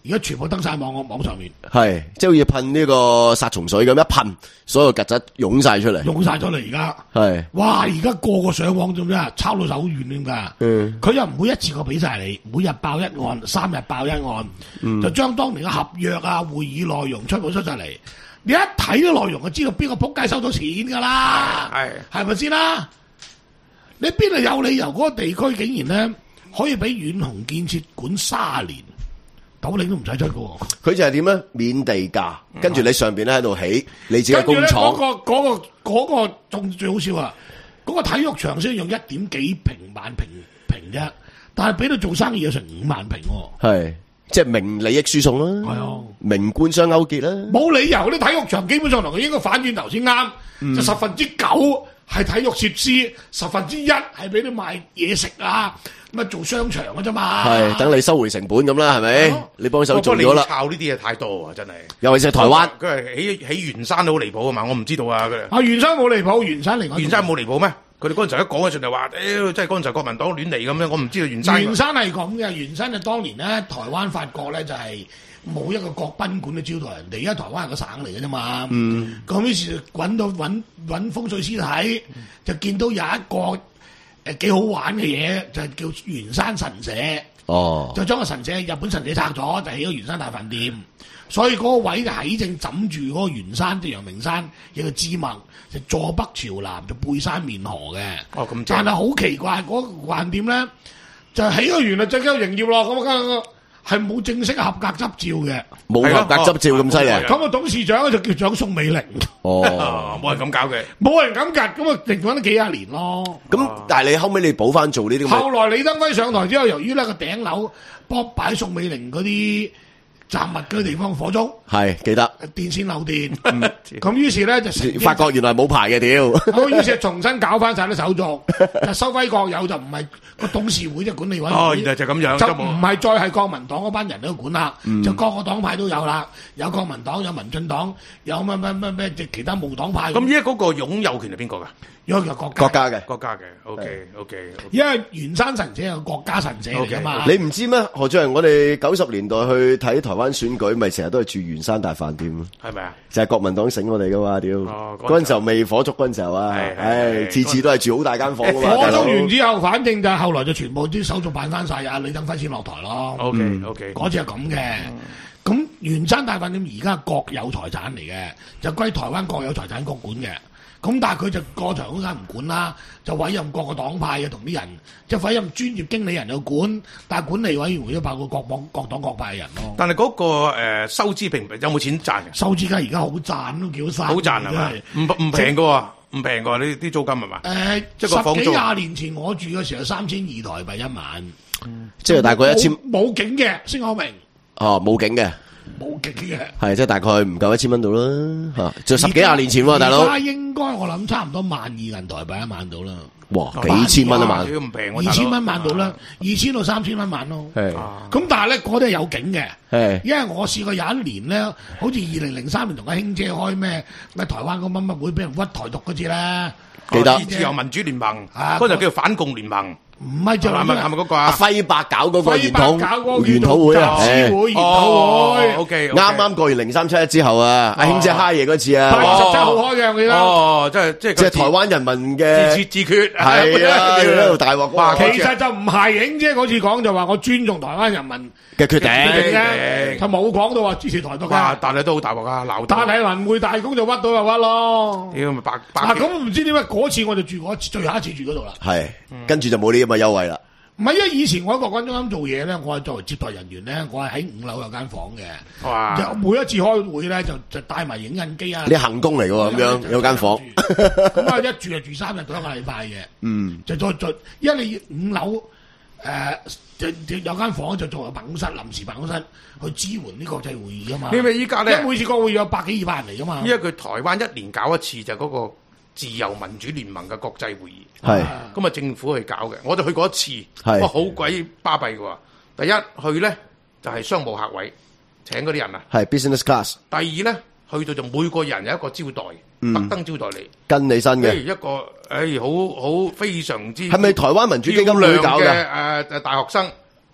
而家全部登晒網網上面， 係即係好似噴呢個殺蟲水咁，一噴所有曱甴湧晒出嚟， 湧晒出嚟而家。係，哇！而家個個上網做咩啊？抄到手軟點㗎？嗯，佢又唔會一次過俾晒你，每日爆一案，三日爆一案，嗯、就將當年嘅合約啊、會議內容出冇出晒嚟。你一睇啲內容就知道邊個仆街收咗錢㗎啦，係係咪先啦？你邊度有理由嗰個地區竟然咧可以俾遠雄建設管卅年？斗零都唔使出嘅， 佢就係點咧？免地價，跟住你上邊咧喺度起你自己工廠。 嗰、那個嗰、那個嗰、那個仲最好笑啊！嗰、那個體育場先用一點幾平萬平平啫，但係俾到做生意有成五萬平。 係即係明利益輸送啦，係啊，明官商勾結啦。冇理由啲體育場基本上同佢應該反轉頭先啱，嗯、就十分之九係體育設施，十分之一係俾你賣嘢食啊。乜做商場嘅啫嘛， 係等你收回成本咁啦，係咪？啊、你幫手做咗啦。 靠呢啲嘢太多啊，真係。 尤其是台灣， 佢係起起圓山好離譜啊嘛，我唔知道啊佢。 啊圓山冇離譜，圓山離。 圓山冇離譜咩？佢哋嗰陣時一講嘅時候就話，誒，即係嗰陣時國民黨亂嚟咁樣，我唔知道圓山。 圓山係咁嘅，圓山就當年咧，台灣發覺咧就係冇一個國賓館嘅招待人哋，因為台灣係個省嚟嘅啫嘛。嗯。咁於是揾到揾揾風水師睇，就見到有一個。誒幾好玩嘅嘢就係叫圓山神社，哦，就將個神社日本神社拆咗，就起個圓山大飯店。所以嗰個位就喺正枕住嗰個圓山即係陽明山有個支脈，就坐北朝南，就背山面河嘅。哦，咁但係好奇怪嗰、嗰個飯店咧，就起個完啦，即刻營業咯，咁啊係冇正式合格執照嘅， 冇合格執照咁犀利。 咁個董事長咧就叫蔣宋美齡。 哦，冇人咁搞嘅， 冇人咁㗎，咁啊，停咗都幾廿年咯。 咁但係你後尾你補翻做呢啲。 後來李登輝上台之後，由於咧個頂樓幫擺宋美齡嗰啲雜物嗰啲地方火燭，係記得電線漏電，咁於是咧就發覺原來冇牌嘅屌， 咁於是重新搞翻晒啲手續，就收歸國有，就唔係個董事會就管理委員會。 哦，原來就咁樣， 就唔係再係國民黨嗰班人都管啦，就各個黨派都有啦，有國民黨，有民進黨，有乜乜乜乜即其他無黨派。 咁依家嗰個擁有權係邊個㗎？ 因為國國家嘅， 國家嘅 ，OK OK。 因為圓山神社係國家神社嚟㗎嘛。 你唔知咩？何俊仁，我哋九十年代去睇台灣選舉，咪成日都係住圓山大飯店咯。係咪啊？就係國民黨醒我哋㗎嘛，屌！嗰陣時候未火燭嗰陣時候啊，唉，次次都係住好大間房㗎嘛。 火燭完之後，反正就係後來就全部啲手續辦翻晒，阿李登輝先落台咯。 OK OK。 嗰次係咁嘅。咁圓山大飯店而家國有財產嚟嘅，就歸台灣國有財產局管嘅。咁但係佢就過場嗰間唔管啦，就委任各個黨派嘅同啲人，即係委任專業經理人去管，但係管理委員會都包括各黨各黨各派嘅人咯。 但係嗰、那個、呃、收支平唔平？有冇錢賺嘅？ 收支梗係而家好賺都幾好賺。 好賺係嘛？唔唔平嘅喎，唔平嘅喎，呢啲租金係嘛？誒、呃，即係個房租。十幾廿年前我住嘅時候，三千二台幣一晚， 嗯、即係大概一千。 冇景嘅，先講明。 哦，冇景嘅。 冇極嘅， 係即係大概唔夠一千蚊度啦，吓就十幾廿年前喎，大佬。而家應該我諗差唔多萬二銀台幣一晚到啦。 哇，幾千蚊一晚， 咁平， 二千蚊晚到啦，二千到三千蚊晚咯。係，咁但係咧，嗰啲係有景嘅。係，因為我試過有一年咧，好似二零零三年同阿興姐開咩咩台灣個乜乜會俾人屈台獨嗰次咧， 記得自由民主聯盟，嗰就叫反共聯盟。 唔係就係咪係咪嗰個啊？ 輝伯搞嗰個研討研討會啊， 會研討會 ，OK， 啱啱過完零三七一之後啊，阿興姐蝦爺嗰次啊， 八十真係好開嘅，我記得。 哦，即係即係即係台灣人民嘅自自決， 係啊，喺度大鑊哇！其實就唔係興姐嗰次講就話我尊重台灣人民嘅決定嘅，佢冇講到話支持台獨嘅。 但係都好大鑊啊，鬧。 但係文匯大公就屈到就屈咯。 屌咪白白。 嗱咁唔知點解嗰次我就住嗰次最後一次住嗰度啦。 係，跟住就冇呢咁嘅優惠啦。 唔係，因為以前我喺國軍中心做嘢咧，我係作為接待人員咧，我係喺五樓有間房嘅。哇！就每一次開會咧，就就帶埋影印機啊。 你行宮嚟嘅喎，咁樣有間房。 咁啊，一住就住三日到一個禮拜嘅。嗯。就再再，因為你五樓誒，就有間房就作為辦公室、臨時辦公室去支援啲國際會議㗎嘛。 因為依家咧， 因為每次國會有百幾二百人嚟㗎嘛。 因為佢台灣一年搞一次就嗰個自由民主聯盟嘅國際會議。係，咁啊政府去搞嘅，我就去過一次，哇好鬼巴閉嘅喎。第一去咧就係商務客位，請嗰啲人啊， 係 business class。 第二咧去到就每個人有一個招待，特登招待你， 跟你身嘅。 譬如一個誒好好非常之係咪台灣民主基金會搞嘅？ 誒誒大學生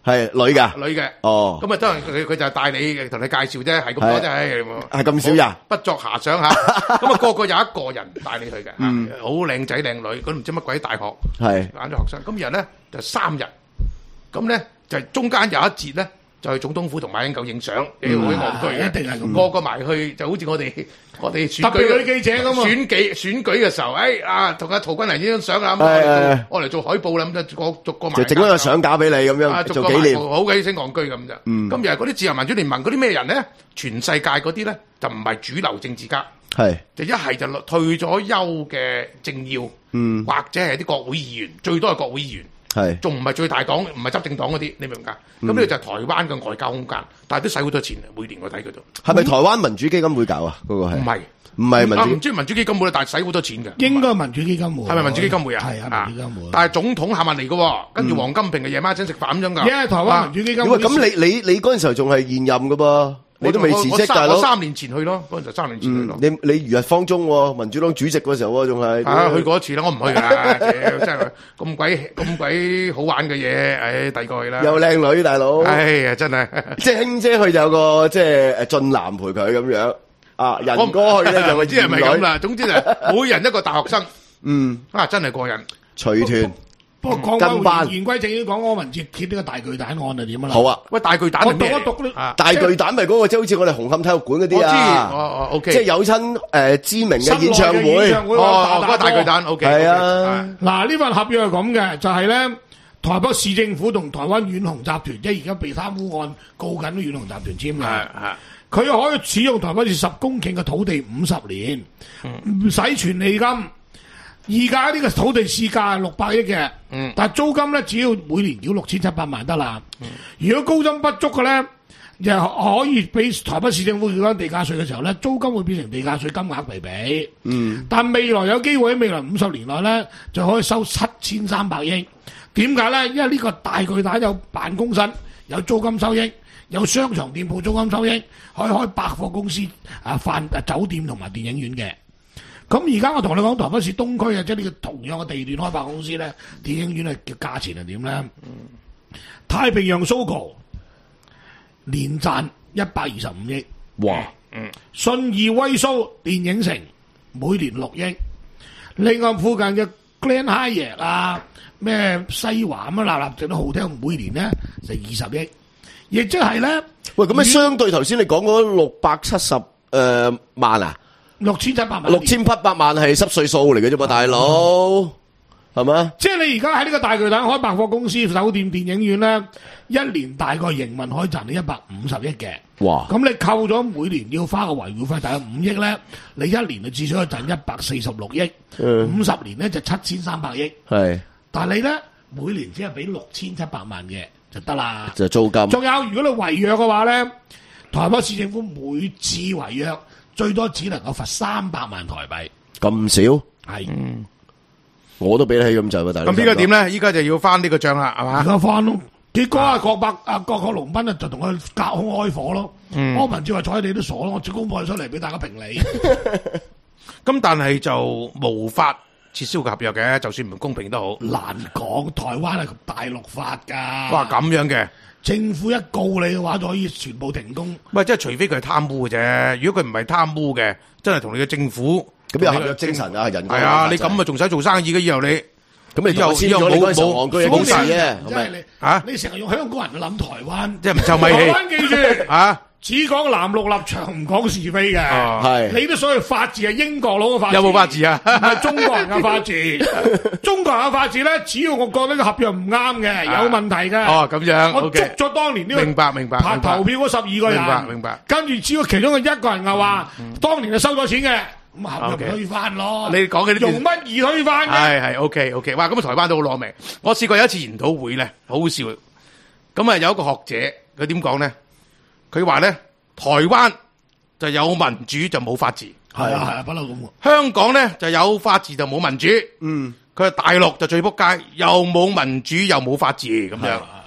係女㗎， 女嘅。 哦， 咁啊，當然佢佢就帶你同你介紹啫，係咁多啫， 係咁少人， 不作遐想嚇。咁啊，個個有一個人帶你去嘅，好靚仔靚女，嗰唔知乜鬼大學， 係揀咗學生。咁人咧就三日，咁咧就中間有一節咧。就去總統府同馬英九影相，你會戇居一定係咁， 個個埋去就好似我哋我哋選舉特別女記者咁啊！ 選舉選舉嘅時候，誒啊，同阿陶君嚟影張相啊，咁我嚟做我嚟做海報啦，咁就逐逐個埋。 就整咗個相架俾你咁樣做紀念， 好鬼死戇居咁啫。咁又係嗰啲自由民主聯盟嗰啲咩人咧？全世界嗰啲咧就唔係主流政治家， 係就一係就退咗休嘅政要，嗯，或者係啲國會議員，最多係國會議員。係，仲唔係最大黨，唔係執政黨嗰啲，你明唔明啊？咁呢個就係台灣嘅外交空間，但係都使好多錢，每年我睇佢度。係咪台灣民主基金會搞啊？嗰個係唔係？唔係民主，唔知民主基金會，但係使好多錢嘅。應該民主基金會。係咪民主基金會啊？係啊，民主基金會。但係總統下問嚟嘅，跟住王金平嘅夜晚請食飯咁樣㗎。因為台灣民主基金會。咁你你你嗰陣時候仲係現任㗎噃？你都未辭職，大佬。我三年前去咯，嗰陣就三年前去咯。你你如日方中，民主黨主席嗰時候仲係。啊，去過一次啦，我唔去㗎啦，真係咁鬼咁鬼好玩嘅嘢，唉，第二個去啦。有靚女，大佬。哎呀，真係。即係卿姐去就有個即係誒俊男陪佢咁樣。啊，仁哥去咧就唔知係咪咁啦。總之就每人一個大學生。嗯。啊，真係過癮。隨團。不過講翻言歸正傳，講柯文哲揭呢個大巨蛋案係點啊？好啊，喂，大巨蛋係咩？我讀一讀大巨蛋咪嗰個即係好似我哋紅磡體育館嗰啲啊。我知，哦哦，OK，即係有親誒知名嘅演唱會。哦，嗰個大巨蛋 OK。係啊，嗱呢份合約係咁嘅，就係咧台北市政府同台灣遠雄集團，即係而家被貪污案告緊嘅遠雄集團簽嘅。係係，佢可以使用台北市十公頃嘅土地五十年，唔使存利金。而家呢個土地市價係六百億嘅，嗯、但係租金咧只要每年繳六千七百萬得啦。嗯、如果高增不足嘅咧，又可以俾台北市政府繳翻地價稅嘅時候咧，租金會變成地價稅金額嚟俾。嗯、但未來有機會喺未來五十年內咧，就可以收七千三百億。點解咧？因為呢個大巨蛋有辦公室、有租金收益、有商場店鋪租金收益，可以開百貨公司、啊飯、啊酒店同埋電影院嘅。咁而家我同你講台北市東區啊，即係呢個同樣嘅地段開百貨公司咧，電影院嘅價錢係點咧？嗯、太平洋 Sogo 年賺一百二十五億，哇！嗯，信義威蘇電影城每年六億，另外附近嘅 Grand Hyatt 啊、咩西華咁啊，立立整啲豪廳，每年咧就二十億，亦即係咧，喂咁啊，相對頭先你講嗰六百七十誒萬啊？六千七百萬，六千七百萬係濕碎數嚟嘅啫嘛，大佬係嘛？即係你而家喺呢個大巨蛋開百貨公司、酒店、電影院咧，一年大概營運可以賺你一百五十億嘅。哇！咁你扣咗每年要花嘅維護費大概五億咧，你一年就至少可以賺一百四十六億。五十、嗯、年咧就七千三百億。係是，但係你咧每年只係俾六千七百萬嘅就得啦。就租金。仲有，如果你違約嘅話咧，台北市政府每次違約，最多只能夠罰三百萬台幣，咁少係，是嗯、我都俾得起咁滯喎，大佬。咁呢個點咧？依家就要翻呢個賬啦，係嘛？而家翻咯，結果啊，郭伯啊，郭國龍斌啊，就同佢隔空開火咯。柯文哲話睬你都傻咯，我只公佈出嚟俾大家評理。咁但係就無法撤銷個合約嘅，就算唔公平都好。難講，台灣係大陸法㗎。哇，咁樣嘅。政府一告你嘅話，就可以全部停工。喂，即係除非佢係貪污嘅啫。如果佢唔係貪污嘅，真係同你嘅政府咁有合約精神啊，人係啊，你咁啊仲使做生意嘅以後你咁你以後以後冇冇冇事嘅，係咪啊？你成日用香港人去諗台灣，即係唔臭米氣。台灣記住啊！只講藍綠立場，唔講是非嘅。係你都所謂法治係英國佬嘅法治，有冇法治啊？唔係中國人嘅法治。中國人嘅法治咧，只要我覺得個合約唔啱嘅，有問題嘅。哦，咁樣。我捉咗當年呢個明白明白拍投票嗰十二個人，明白明白。跟住只要其中嘅一個人又話，當年就收咗錢嘅，咁合約推翻咯。你講嘅啲用乜而推翻嘅？係係 OK OK。哇，咁台灣都好攞命。我試過有一次研討會咧，好好笑。咁啊，有一個學者，佢點講咧？佢話咧，台灣就有民主就冇法治，係啊係啊，不嬲咁。香港咧就有法治就冇民主，嗯，佢話大陸就最仆街，又冇民主又冇法治咁樣。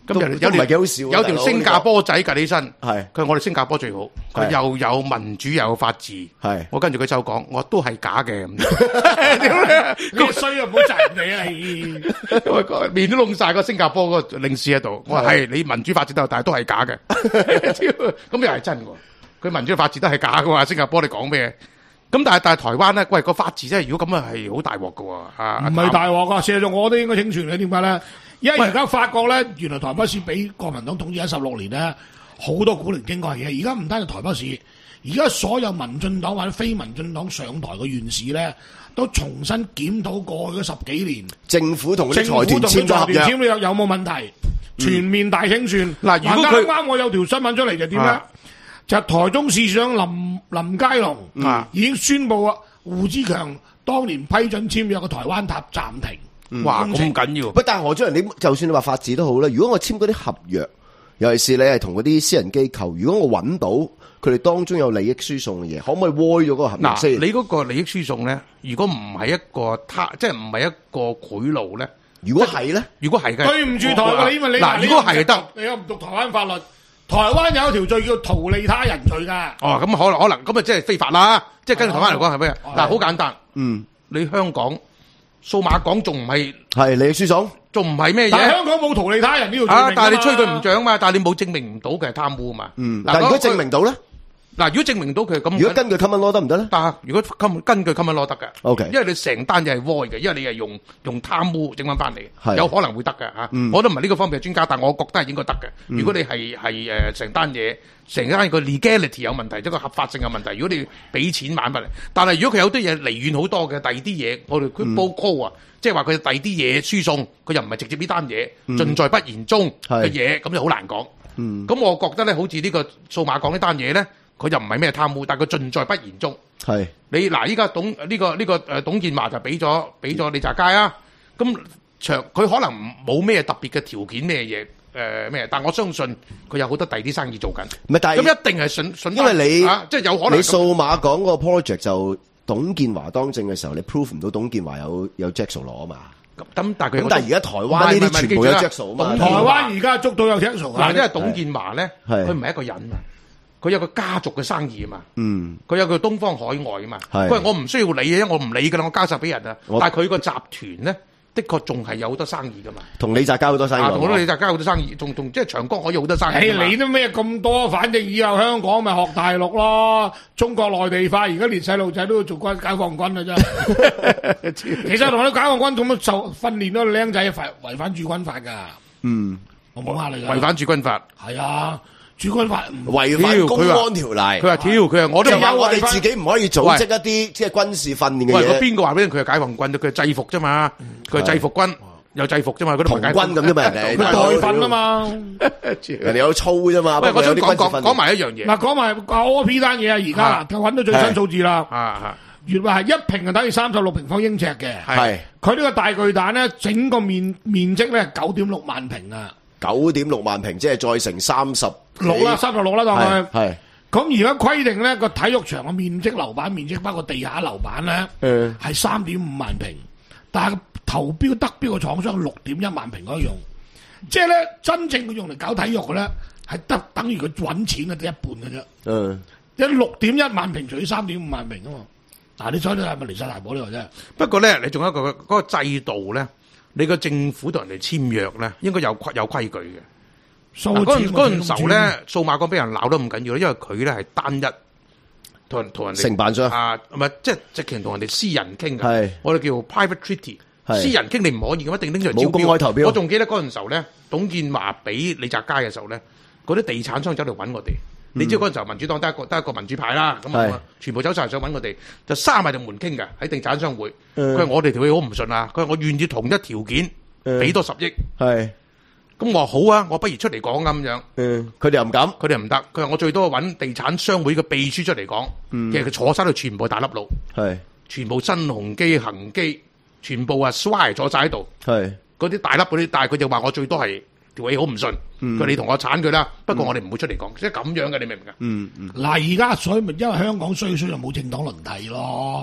咁有有唔係幾好笑， 有條新加坡仔趌起身， 係佢話我哋新加坡最好，佢又有民主又有法治， 係我跟住佢就講，我都係假嘅， 咁衰啊，唔好窒人哋啊， 面都弄晒個新加坡個領事喺度，我話係你民主法治都有，但係都係假嘅，咁又係真喎，佢民主法治都係假嘅嘛，新加坡你講咩？咁但係但係台灣咧，喂個法治真係如果咁啊係好大鑊㗎喎，唔係大鑊㗎，事實上我都應該清算嘅，點解咧？因為而家發覺咧，原來台北市俾國民黨統治咗十六年咧，好多古靈精怪嘢。而家唔單係台北市，而家所有民進黨或者非民進黨上台嘅縣市咧，都重新檢討過去嗰十幾年政府同啲財團簽咗合約， 簽約有冇問題？全面大清算。嗱、嗯，如果佢啱啱我有條新聞出嚟就點咧？啊、就台中市長林林佳龍、嗯、已經宣布啊，胡志強當年批准簽約嘅台灣塔暫停。 哇，咁緊要！ 不，但係何俊仁，你就算你話法治都好啦。如果我簽嗰啲合約，尤其是你係同嗰啲私人機構，如果我揾到佢哋當中有利益輸送嘅嘢，可唔可以歪咗嗰個合約先？ 嗱，你嗰個利益輸送咧，如果唔係一個他，即係唔係一個賄賂咧？ 如果係咧， 如果係嘅， 對唔住台灣，因為你嗱，如果係得， 你又唔讀台灣法律，台灣有一條罪叫圖利他人罪㗎。 哦，咁可能可能咁啊，即係非法啦。即係跟住台灣嚟講係咩？嗱，好簡單，嗯，你香港。數碼港仲唔係係利益輸送， 仲唔係咩嘢？ 但係香港冇圖利他人呢條罪名啊！ 但係你吹佢唔漲嘛，但係你冇證明唔到佢係貪污嘛。 嗯，嗱，如果證明到咧， 嗱，如果證明到佢咁， 如果根據 common law 得唔得咧？ 但係如果根根據 common law 得嘅 ，OK， 因為你成單嘢係歪嘅，因為你係用用貪污整翻翻嚟， 係有可能會得嘅嚇。我都唔係呢個方面嘅專家，但我覺得係應該得嘅。如果你係係誒成單嘢。成間個 legality 有問題，即係個合法性有問題。如果你俾錢買翻嚟，但係如果佢有啲嘢離遠好多嘅，第二啲嘢我哋佢報 call 啊，即係話佢第二啲嘢輸送，佢又唔係直接呢單嘢，盡在不言中嘅嘢，咁就好難講。咁、嗯、我覺得咧，好似呢個數碼港呢單嘢咧，佢又唔係咩貪污，但係佢盡在不言中。係你嗱，依家董呢、呢個呢、呢個誒董建華就俾咗俾咗李澤楷啊，咁長佢可能冇咩特別嘅條件咩嘢。誒咩、呃？但我相信佢有好多第二啲生意做緊。唔係，但係咁一定係順順。因為你、啊、即係有可能你數碼港個 project 就董建華當政嘅時候，你 prove 唔到董建華有有 Jackson 攞啊嘛。咁咁但係佢咁但係而家台灣呢啲全部有 Jackson 啊嘛。台灣而家捉到有 Jackson。嗱，因為董建華咧，佢唔係一個人啊，佢有個家族嘅生意啊嘛。嗯。佢有個東方海外啊嘛。係。佢話我唔需要理嘅，因為我唔理㗎啦，我交晒俾人啊。但係佢個集團咧。的確仲係有好多生意噶嘛，同李澤交好多生意，同、啊、李澤交好多生意，仲仲即係長江可以好多生意。誒，你都咩咁多？反正以後香港咪學大陸咯，中國內地化，而家連細路仔都要做軍解放軍啦啫。其實同啲解放軍咁樣就訓練到僆仔違違反駐軍法噶。嗯，我冇呃你噶。違反駐軍法係啊。駐軍法違反公安條例，佢話跳，佢話我都有我哋自己唔可以組織一啲即係軍事訓練嘅嘢。喂，邊個話俾你佢係解放軍？佢係制服啫嘛，佢係制服軍，有制服啫嘛，嗰啲童軍咁啫嘛，人哋佢代訓啊嘛，人哋有操啫嘛。喂，我想講講講埋一樣嘢。嗱，講埋阿 O P 單嘢啊，而家就揾到最新數字啦。啊啊，原來係一平就等於三十六平方英尺嘅。係佢呢個大巨蛋咧，整個面面積咧九點六萬平啊。九點六萬平，即係再乘三十六啦，三十六啦，當佢係。咁而家規定咧，個體育場嘅面積樓板面積包括地下樓板咧，誒係三點五萬平，但係投標得標嘅廠商六點一萬平可以用，即係咧真正佢用嚟搞體育嘅咧，係得等於佢揾錢嘅得一半嘅啫。嗯，一六點一萬平除以三點五萬平啊嘛。嗱，你所以係咪離晒大譜呢個啫？不過咧，你仲有一個嗰個制度咧。你個政府同人哋簽約咧，應該有規有規矩嘅。嗰陣嗰陣時候咧，數碼港俾人鬧得咁緊要咧，因為佢咧係單一同人同人哋承辦商啊，唔係即係直情同人哋私人傾嘅。係我哋叫 private treaty，私人傾你唔可以嘅，一定拎出嚟招標。冇公開投標。我仲記得嗰陣時候咧，董建華俾李澤楷嘅時候咧，嗰啲地產商走嚟揾我哋。你知嗰陣時候民主黨得一個得一個民主派啦，咁啊全部走晒想揾我哋，就閂埋條門傾嘅喺地產商會。佢話我哋條氣好唔順啊，佢話我願意同一條件俾多十億。係，咁我話好啊，我不如出嚟講咁樣。嗯，佢哋又唔敢，佢哋又唔得。佢話我最多揾地產商會嘅秘書出嚟講。嗯，其實佢坐晒度全部大粒佬。係，全部新鴻基、恒基，全部啊 sway 坐晒喺度。係，嗰啲大粒嗰啲，但係佢就話我最多係。條氣好唔順，佢、嗯、你同我鏟佢啦。不過我哋唔會出嚟講，即係咁樣嘅，你明唔明啊？嗯嗯。嗱，而家所以咪因為香港衰衰就冇政黨輪替咯。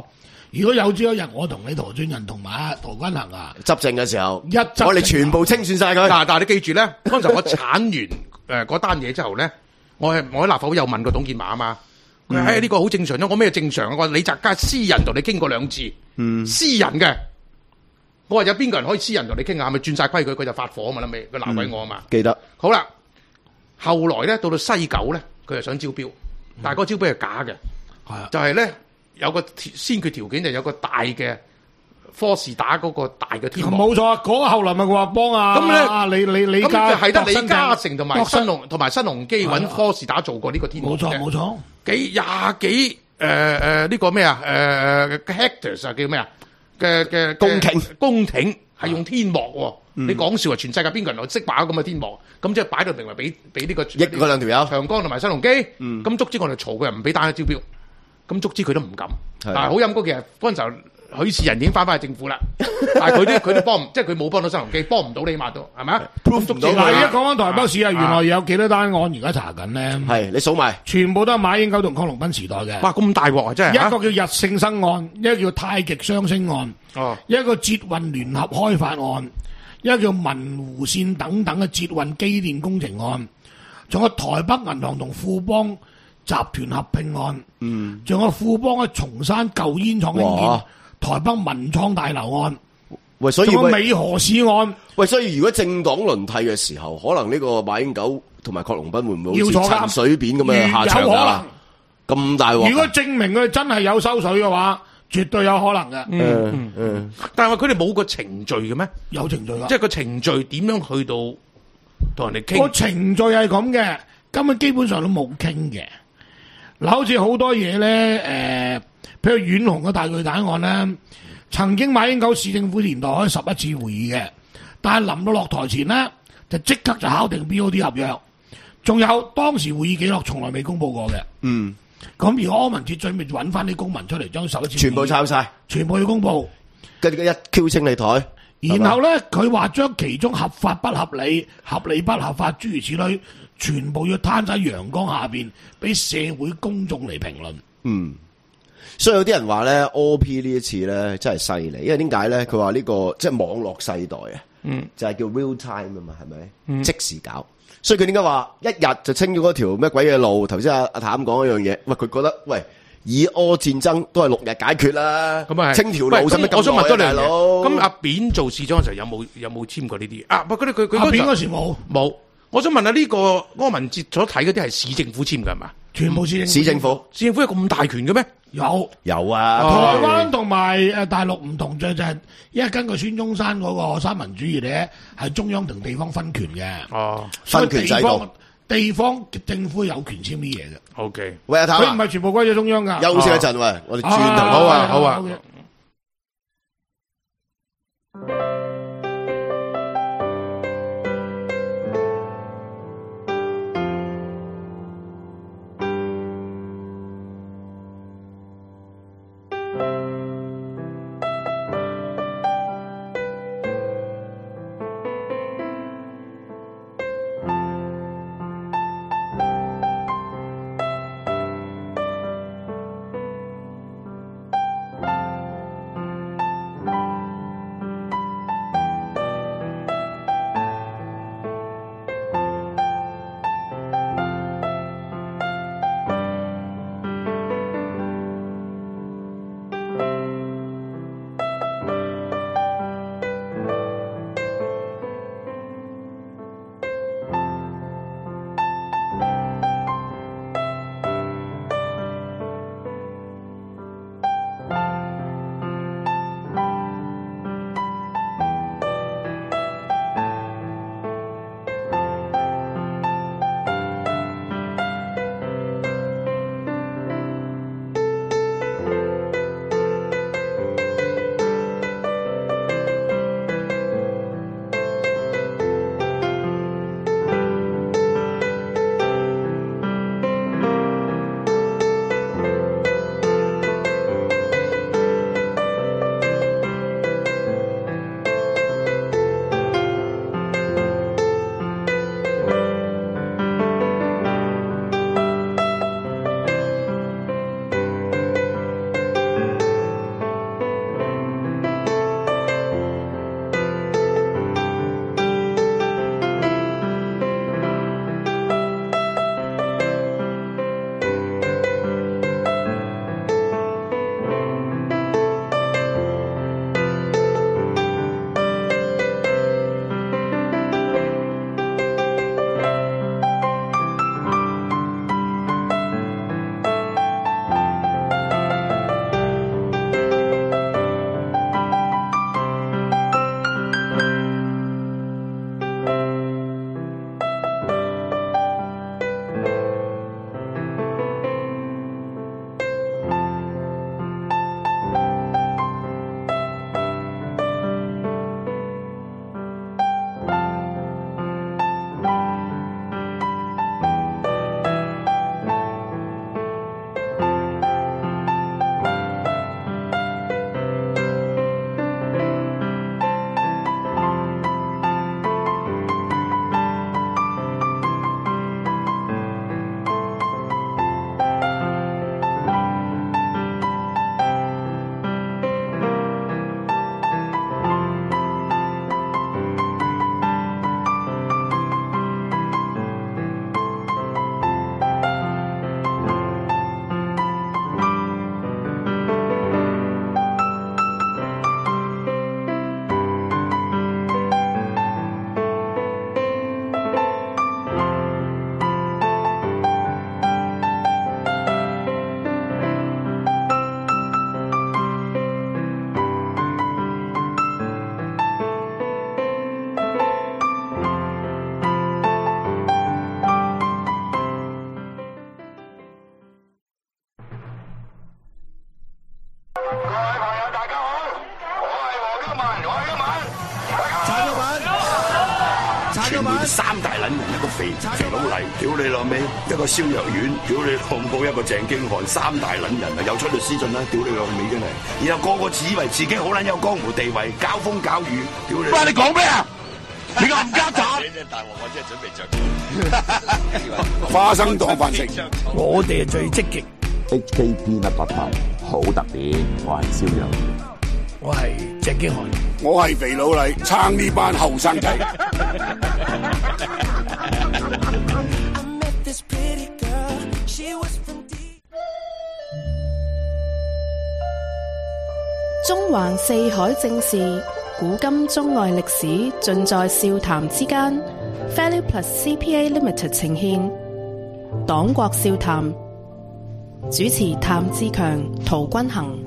如果有朝一日我同你陶俊仁同埋阿陶君行啊執政嘅時候， 一執政我哋全部清算晒佢。 嗱，但係你記住咧，剛才我鏟完誒嗰單嘢之後咧，我係我喺立法會有問過董建華啊嘛。佢話誒呢個好正常咯，我咩正常啊？我話李澤楷私人同你傾過兩次，嗯、私人嘅。我話有邊個人可以私人同你傾下？係咪轉晒規矩？佢就發火啊嘛，諗尾佢鬧鬼我啊嘛、嗯。記得。好啦，後來咧到到西九咧，佢就想招標，但係嗰個招標係假嘅，係啊，就係咧有個先決條件就有個大嘅科士打嗰個大嘅天幕。 冇錯啊，嗰、那個後來咪話幫啊咁咧啊李李李家係得李嘉誠同埋新鴻同埋新鴻基揾科士打做過呢個天幕。 冇錯冇錯， 幾廿幾誒誒呢個咩啊誒 hectares 啊叫咩啊？嘅嘅公頃公頃係用天幕喎、嗯，你講笑啊！全世界邊個人識擺咁嘅天幕？咁即係擺到明話俾俾呢個益嗰兩條友長江同埋新鴻基。咁、嗯、足之我哋嘈佢又唔俾單一招標，咁足之佢都唔敢。但係好陰功，其實嗰陣時候許仕仁已經翻返去政府啦，但係佢都佢都幫唔，即係佢冇幫到新鴻基，幫唔到你起碼都係咪啊？ prove 唔到。 嗱，而家講翻台北市啊，原來有幾多單案而家查緊咧？係你數埋， 全部都係馬英九同鄺龍斌時代嘅。 哇，咁大鑊啊！真係一個叫日勝生案，一個叫太極雙星案，哦，一個捷運聯合開發案，一個叫文湖線等等嘅捷運機電工程案，仲有台北銀行同富邦集團合併案，嗯，仲有富邦喺松山舊煙廠興建台北文創大樓案， 喂，所以仲有美河市案， 喂，所以如果政黨輪替嘅時候，可能呢個馬英九同埋郝龍斌會唔會好似陳水扁咁嘅下場啊？咁大鑊！ 如果證明佢真係有收水嘅話，絕對有可能嘅。 嗯嗯嗯，但係佢哋冇個程序嘅咩？ 有程序㗎， 即係個程序點樣去到同人哋傾？ 個程序係咁嘅，根本基本上都冇傾嘅。嗱，好似好多嘢咧，誒、呃，譬如遠雄嘅大巨蛋案咧，曾經馬英九市政府年代開十一次會議嘅，但係臨到落台前咧，就即刻就考定 B O D 合約，仲有當時會議記錄從來未公佈過嘅。嗯，咁如果柯文哲最尾揾翻啲公民出嚟，將十一次全部抄晒， 全部要公佈， 跟住一 Q 清理台， 然後咧佢話將其中合法不合理、合理不合法諸如此類，全部要攤喺陽光下邊，俾社會公眾嚟評論。 嗯，所以有啲人話咧 ，O P 呢一次咧真係犀利，因為點解咧？佢話呢個即係網絡世代啊，嗯，就係叫 real time 啊嘛，係咪？嗯，即時搞。所以佢點解話一日就清咗嗰條咩鬼嘢路？頭先阿阿譚講一樣嘢，喂，佢覺得喂以柯戰爭都係六日解決啦，咁啊清條路使乜咁耐啊，大佬？ 咁阿扁做市長嘅時候有冇有冇簽過呢啲？啊，佢佢佢阿扁嗰時冇冇。我想問下呢個柯文哲所睇嗰啲係市政府簽㗎係嘛？ 全部市政府。 市政府， 市政府有咁大權嘅咩？ 有有啊。 台灣同埋誒大陸唔同就就係，因為根據孫中山嗰個三民主義咧，係中央同地方分權嘅。哦， 分權制度。 地方政府有權簽啲嘢嘅。 O K。 喂阿譚， 佢唔係全部歸咗中央㗎。 休息一陣喂，我哋轉頭。 好啊，好啊。 肥佬黎，屌你老味，一個蕭若元，屌你老母一個鄭經翰，三大撚人啊，又出律師信啦，屌你老味真係，然後個個自以為自己好撚有江湖地位，交風交雨，屌你！喂，你講咩啊？你冚家鏟！你真大鑊，我真係準備着花生當飯食，我哋係最積極。H K P 一百萬好特別，我係蕭若元，我係鄭經翰，我係肥佬黎，撐呢班後生仔。 中環四海正事，古今中外歷史，盡在笑談之間。Value Plus C P A Limited 呈獻黨國笑談，主持譚志強、陶君行。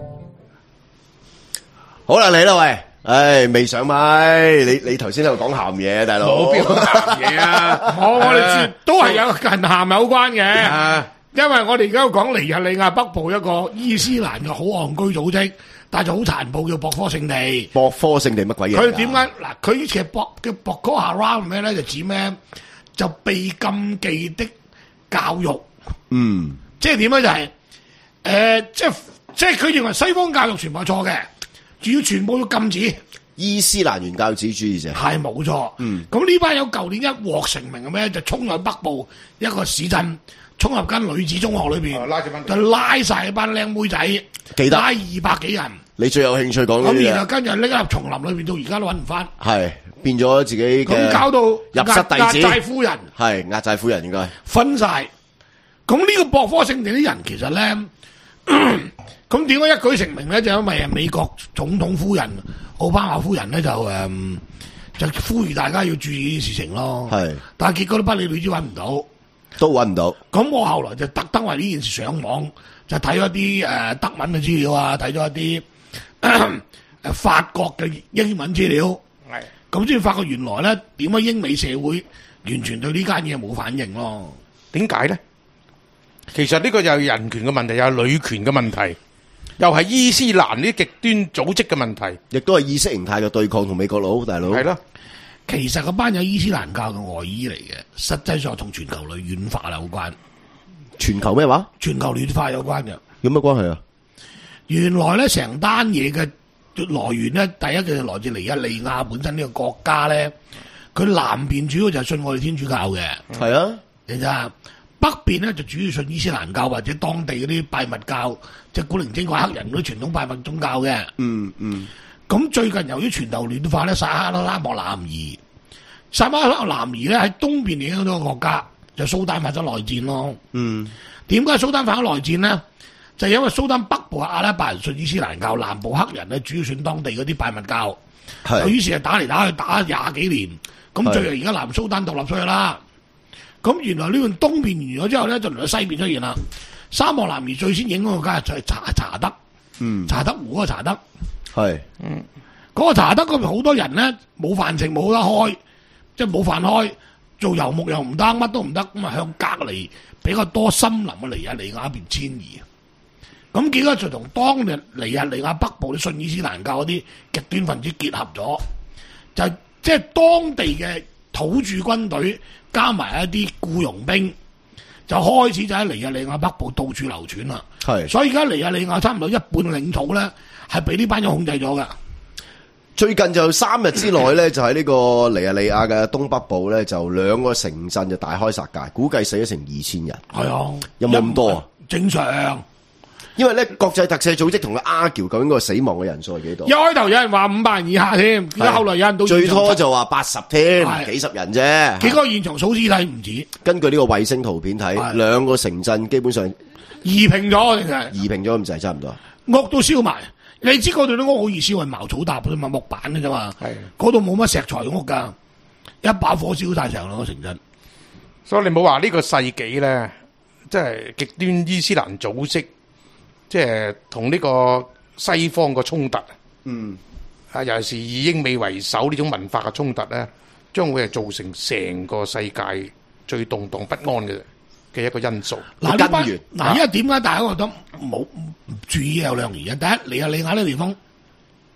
好啦，嚟啦喂！唉，未上麥，你你頭先喺度講鹹嘢，大佬。 冇邊講鹹嘢啊！我我哋絕都係有近鹹有關嘅，因為我哋而家講尼日利亞北部一個伊斯蘭嘅好戇居組織，但係就好殘暴，叫博科聖地。博科聖地乜鬼嘢？佢點解嗱？佢以前博叫博科哈拉咩咧？就指咩？就被禁忌的教育。嗯，即係點咧？就係、是、誒、呃，即係即係佢認為西方教育全部係錯嘅。要全部要禁止伊斯蘭原教旨主義者， 係冇錯。嗯，咁呢班友舊年一獲成名嘅咩，就衝入北部一個市鎮，衝入間女子中學裏邊、哦，拉就拉晒一班靚妹仔，記得拉二百幾人。你最有興趣講呢啲嘢？咁然後跟住拎入叢林裏邊，到而家都揾唔翻。係變咗自己咁搞到入室弟子，壓寨夫人係壓寨夫人應該分晒。咁呢個博科聖地啲人其實咧。咁點解一舉成名咧？就因為美國總統夫人奧巴馬夫人咧就誒、嗯、就呼籲大家要注意呢啲事情咯。係，但係結果都不了了之，揾唔到，都揾唔到。咁我後來就特登為呢件事上網，就睇咗啲誒德文嘅資料啊，睇咗一啲誒、呃、法國嘅英文資料。係，咁先發覺原來咧點解英美社會完全對呢間嘢冇反應咯？點解咧？其實呢個又係人權嘅問題，又係女權嘅問題，又係伊斯蘭呢啲極端組織嘅問題，亦都係意識形態嘅對抗同美國佬大佬。係咯，其實嗰班有伊斯蘭教嘅外衣嚟嘅，實際上同全球女軟化有關。全球咩話？全球暖化有關嘅。有乜關係啊？原來咧成單嘢嘅來源咧，第一就係來自尼日利亞本身呢個國家咧，佢南邊主要就係信我哋天主教嘅。係啊，你睇北邊咧就主要信伊斯蘭教或者當地嗰啲拜物教，即係古靈精怪黑人嗰啲傳統拜物宗教嘅。嗯嗯。咁最近由於全球暖化咧，撒哈拉莫南移，撒哈拉南移咧喺東邊影響到個國家，就蘇丹發咗內戰咯。嗯。點解蘇丹發咗內戰呢？就係因為蘇丹北部阿拉伯人信伊斯蘭教，南部黑人咧主要信當地嗰啲拜物教。係。於是就打嚟打去打廿幾年，咁最後而家南蘇丹獨立出去啦。咁原來呢段東邊完咗之後咧，就嚟到西邊出現啦。沙漠南移最先影響個家就係查查德，嗯，查德湖嗰個查德，係，嗯，嗰、嗰個查德嗰邊好多人咧冇飯食冇得開，即係冇飯開，做遊牧又唔得，乜都唔得，咁啊向隔離比較多森林嘅尼日利亞邊遷移。咁結果就同當日尼日利亞北部啲信伊斯蘭教嗰啲極端分子結合咗，就係即係當地嘅土著軍隊。加埋一啲僱傭兵，就開始就喺尼日利亞北部到處流傳啦。係，所以而家尼日利亞差唔多一半領土咧，係俾呢班人控制咗噶。最近就三日之內咧，就喺呢個尼日利亞嘅東北部咧，就兩個城鎮就大開殺戒，估計死咗成二千人。係啊，有冇咁多啊？正常。因為咧，國際特赦組織同佢argue究竟個死亡嘅人數係幾多？一開頭有人話五百人以下添，而家後來有人到最初就話八十添，幾十人啫。幾個現場數屍體唔止。根據呢個衛星圖片睇，兩個城鎮基本上夷平咗，定係夷平咗咁滯，差唔多。屋都燒埋，你知嗰度啲屋好易燒，係茅草搭啫嘛，木板嘅啫嘛。係嗰度冇乜石材屋噶，一把火燒晒成兩個城鎮。所以你冇話呢個世紀咧，即係極端伊斯蘭組織。即係同呢個西方個衝突，嗯，啊，尤其是以英美為首呢種文化嘅衝突咧，將會係造成成個世界最動盪不安嘅嘅一個因素。嗱，根源嗱，因為點解大家覺得冇注意有兩原因？第一，尼日利亞呢個地方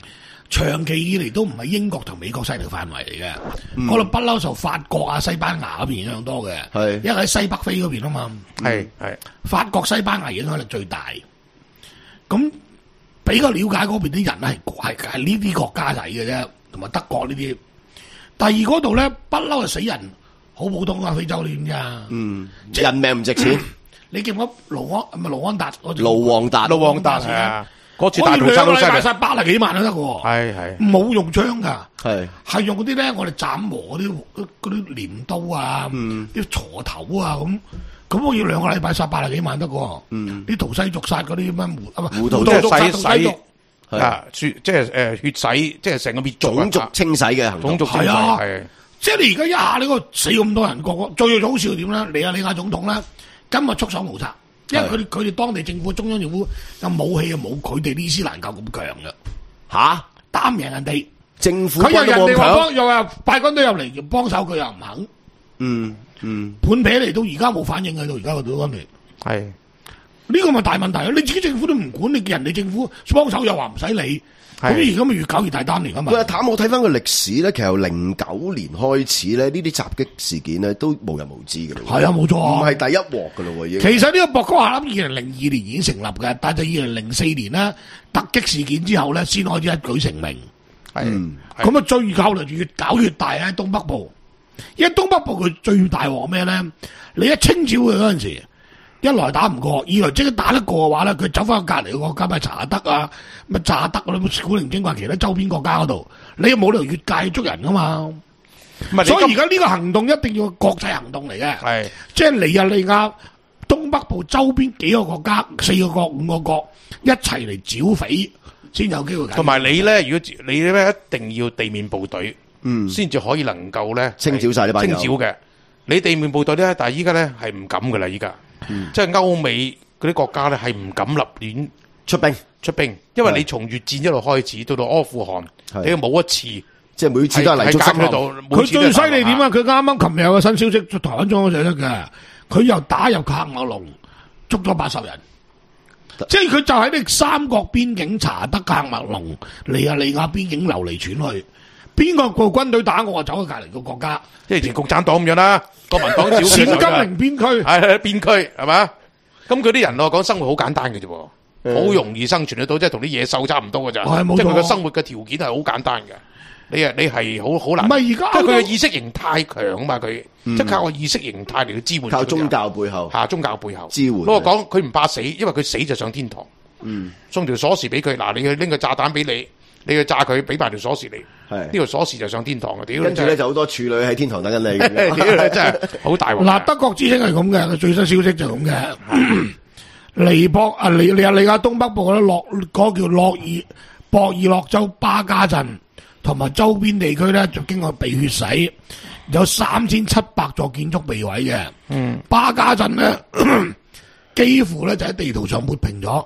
長期以嚟都唔係英國同美國勢力範圍嚟嘅，嗰度不嬲受法國啊、西班牙嗰邊影響多嘅， 係因為喺西北非嗰邊啊嘛， 係係法國、西班牙影響力最大。咁比較了解嗰邊啲人係係係呢啲國家嚟嘅啫，同埋德國呢啲。第二嗰度咧，不嬲係死人，好普通啊，非洲呢點咋？ 嗯，人命唔值錢。 你記唔記得盧安唔係盧安達？ 盧旺達， 盧旺達係啊。嗰次大屠殺都犀利， 大殺八十幾萬都得喎。 係係冇用槍㗎， 係係用嗰啲咧，我哋斬磨嗰啲嗰啲鐮刀啊，啲、嗯、鋤頭啊咁，咁我要兩個禮拜殺八十幾萬得喎。嗯，啲圖西族殺嗰啲乜胡啊胡圖即係洗洗啊，血即係誒血洗，即係成個滅族種族清洗嘅行動。 種族清洗係， 即係你而家一下呢個死咁多人，個個最好笑點咧？尼亞利亞總統咧，今日束手無策。因為佢哋佢哋當地政府中央政府有武器又冇佢哋伊斯蘭教咁強嘅， 吓擔贏人哋政府佢又人哋話幫又話派軍隊入嚟幫手，佢又唔肯。 嗯嗯， 判俾嚟到而家冇反應喺度，而家個島軍團係呢個咪大問題咯？你自己政府都唔管，你人哋政府幫手又話唔使理。咁而家咪越搞越大單嚟噶嘛？ 喂，譚，我睇翻個歷史咧，其實由零九年開始咧，呢啲襲擊事件咧都無人無知嘅咯。 係啊，冇錯， 唔係第一鑊嘅咯，已經。其實呢個博哥下諗，二零零二年已經成立嘅，但係二零零四年咧突擊事件之後咧，先開始一舉成名。係，咁啊最後嚟越搞越大喺東北部，因為東北部佢最大鑊咩咧？你一清剿佢嗰陣時。一來打唔過，二來即刻打得過嘅話咧，佢走翻隔離個國家咪查德啊，咪乍得嗰啲古靈精怪其他周邊國家嗰度，你又冇理由越界捉人噶嘛？所以而家呢個行動一定要國際行動嚟嘅，係即係尼日利亞東北部周邊幾個國家、四個國、五個國一齊嚟剿匪，先有機會。 同埋你咧，如果你咧一定要地面部隊，嗯，先至可以能夠咧清剿晒呢班友。 清剿嘅，你地面部隊咧，但係依家咧係唔敢噶啦，依家。嗯、即係歐美嗰啲國家咧，係唔敢立亂出兵出兵，因為你從越戰一路開始到到阿富汗，你冇一次， 即係每次都係嚟足心度。 佢最犀利點啊？佢啱啱琴日有個新消息，台灣中央就得嘅，佢又打入喀麥隆，捉咗八十人，即係佢就喺呢三國邊境查德、喀麥隆、尼日利亞邊境流離傳去。邊個個軍隊打我，就走去隔籬個國家， 即係以前共產黨咁樣啦，國民黨少嘅。冼金陵邊區係係邊區係嘛？咁佢啲人我講生活好簡單嘅啫，好、嗯、容易生存得到，即係同啲野獸差唔多嘅咋。即係佢嘅生活嘅條件係好簡單嘅。你啊，你係好好難。 唔係而家， 即係佢嘅意識形態強啊嘛，佢、嗯、即係靠個意識形態嚟到支援。 靠宗教背後吓，宗教背後支援。 不過講佢唔怕死，因為佢死就上天堂。嗯，送條鎖匙俾佢，嗱，你去拎個炸彈俾你。你去炸佢，俾埋條鎖匙你，呢條鎖匙就上天堂嘅。屌， 跟住咧就好多處女喺天堂等緊你。 屌你真係好大鑊。 嗱，德國之聲係咁嘅，最新消息就係咁嘅。尼泊啊，尼尼日利亞東北部咧，洛嗰個叫洛爾博爾諾州巴加鎮同埋周邊地區咧，就經過被血洗，有三千七百座建築被毀嘅。嗯，巴加鎮咧幾乎咧就喺地圖上抹平咗。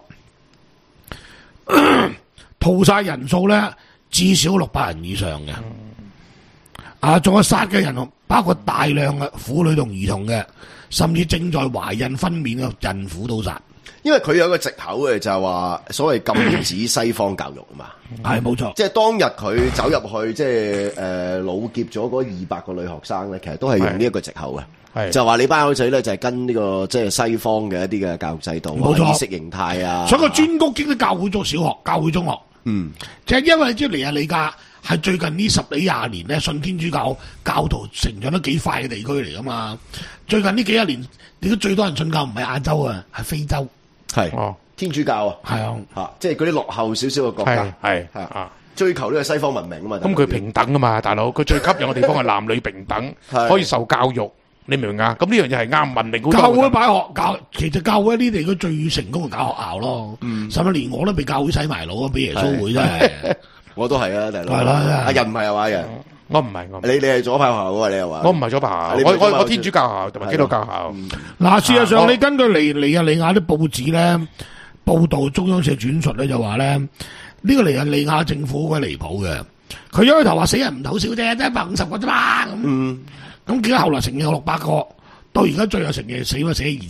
屠殺人數咧至少六百人以上嘅，啊，仲有殺嘅人包括大量嘅婦女同兒童嘅，甚至正在懷孕分娩嘅孕婦都殺。 因為佢有一個藉口嘅，就係話所謂禁止西方教育啊嘛， 係冇錯。 即係當日佢走入去，即係誒擄劫咗嗰二百個女學生咧，其實都係用呢一個藉口嘅。係就話你班友仔咧就係跟呢個即係西方嘅一啲嘅教育制度，冇錯，意識形態啊。 所以個專攻經啲教會做小學、教會中學。嗯，就係因為即係尼日利亞係最近呢十幾廿年咧信天主教教徒成長得幾快嘅地區嚟噶嘛。最近呢幾十年，你都最多人信教唔係亞洲啊，係非洲。 係哦，天主教啊，係啊，吓，即係嗰啲落後少少嘅國家，係係啊，追求呢個西方文明啊嘛。 咁佢平等啊嘛，大佬，佢最吸引嘅地方係男女平等，可以受教育。你明唔明啊？咁呢樣嘢係啱文明。 教會擺學教，其實教會呢啲地區最成功嘅搞學校咯。嗯，甚至連我都俾教會洗埋腦啊，俾耶穌會真係。 我都係啊，大佬。 係啦， 阿人唔係啊嘛，人。 我唔係我。 你你係左派學校啊？你又話？ 我唔係左派學校，我我我天主教學校同埋基督教學校。 嗱，事實上你根據尼尼日利亞啲報紙咧報道，中央社轉述咧就話咧呢個尼日利亞政府好鬼離譜嘅。佢一開頭話死人唔好少啫，得一百五十個啫嘛咁。嗯。咁結果後來成日有六百個，到而家最後成日死咗死咗二千人。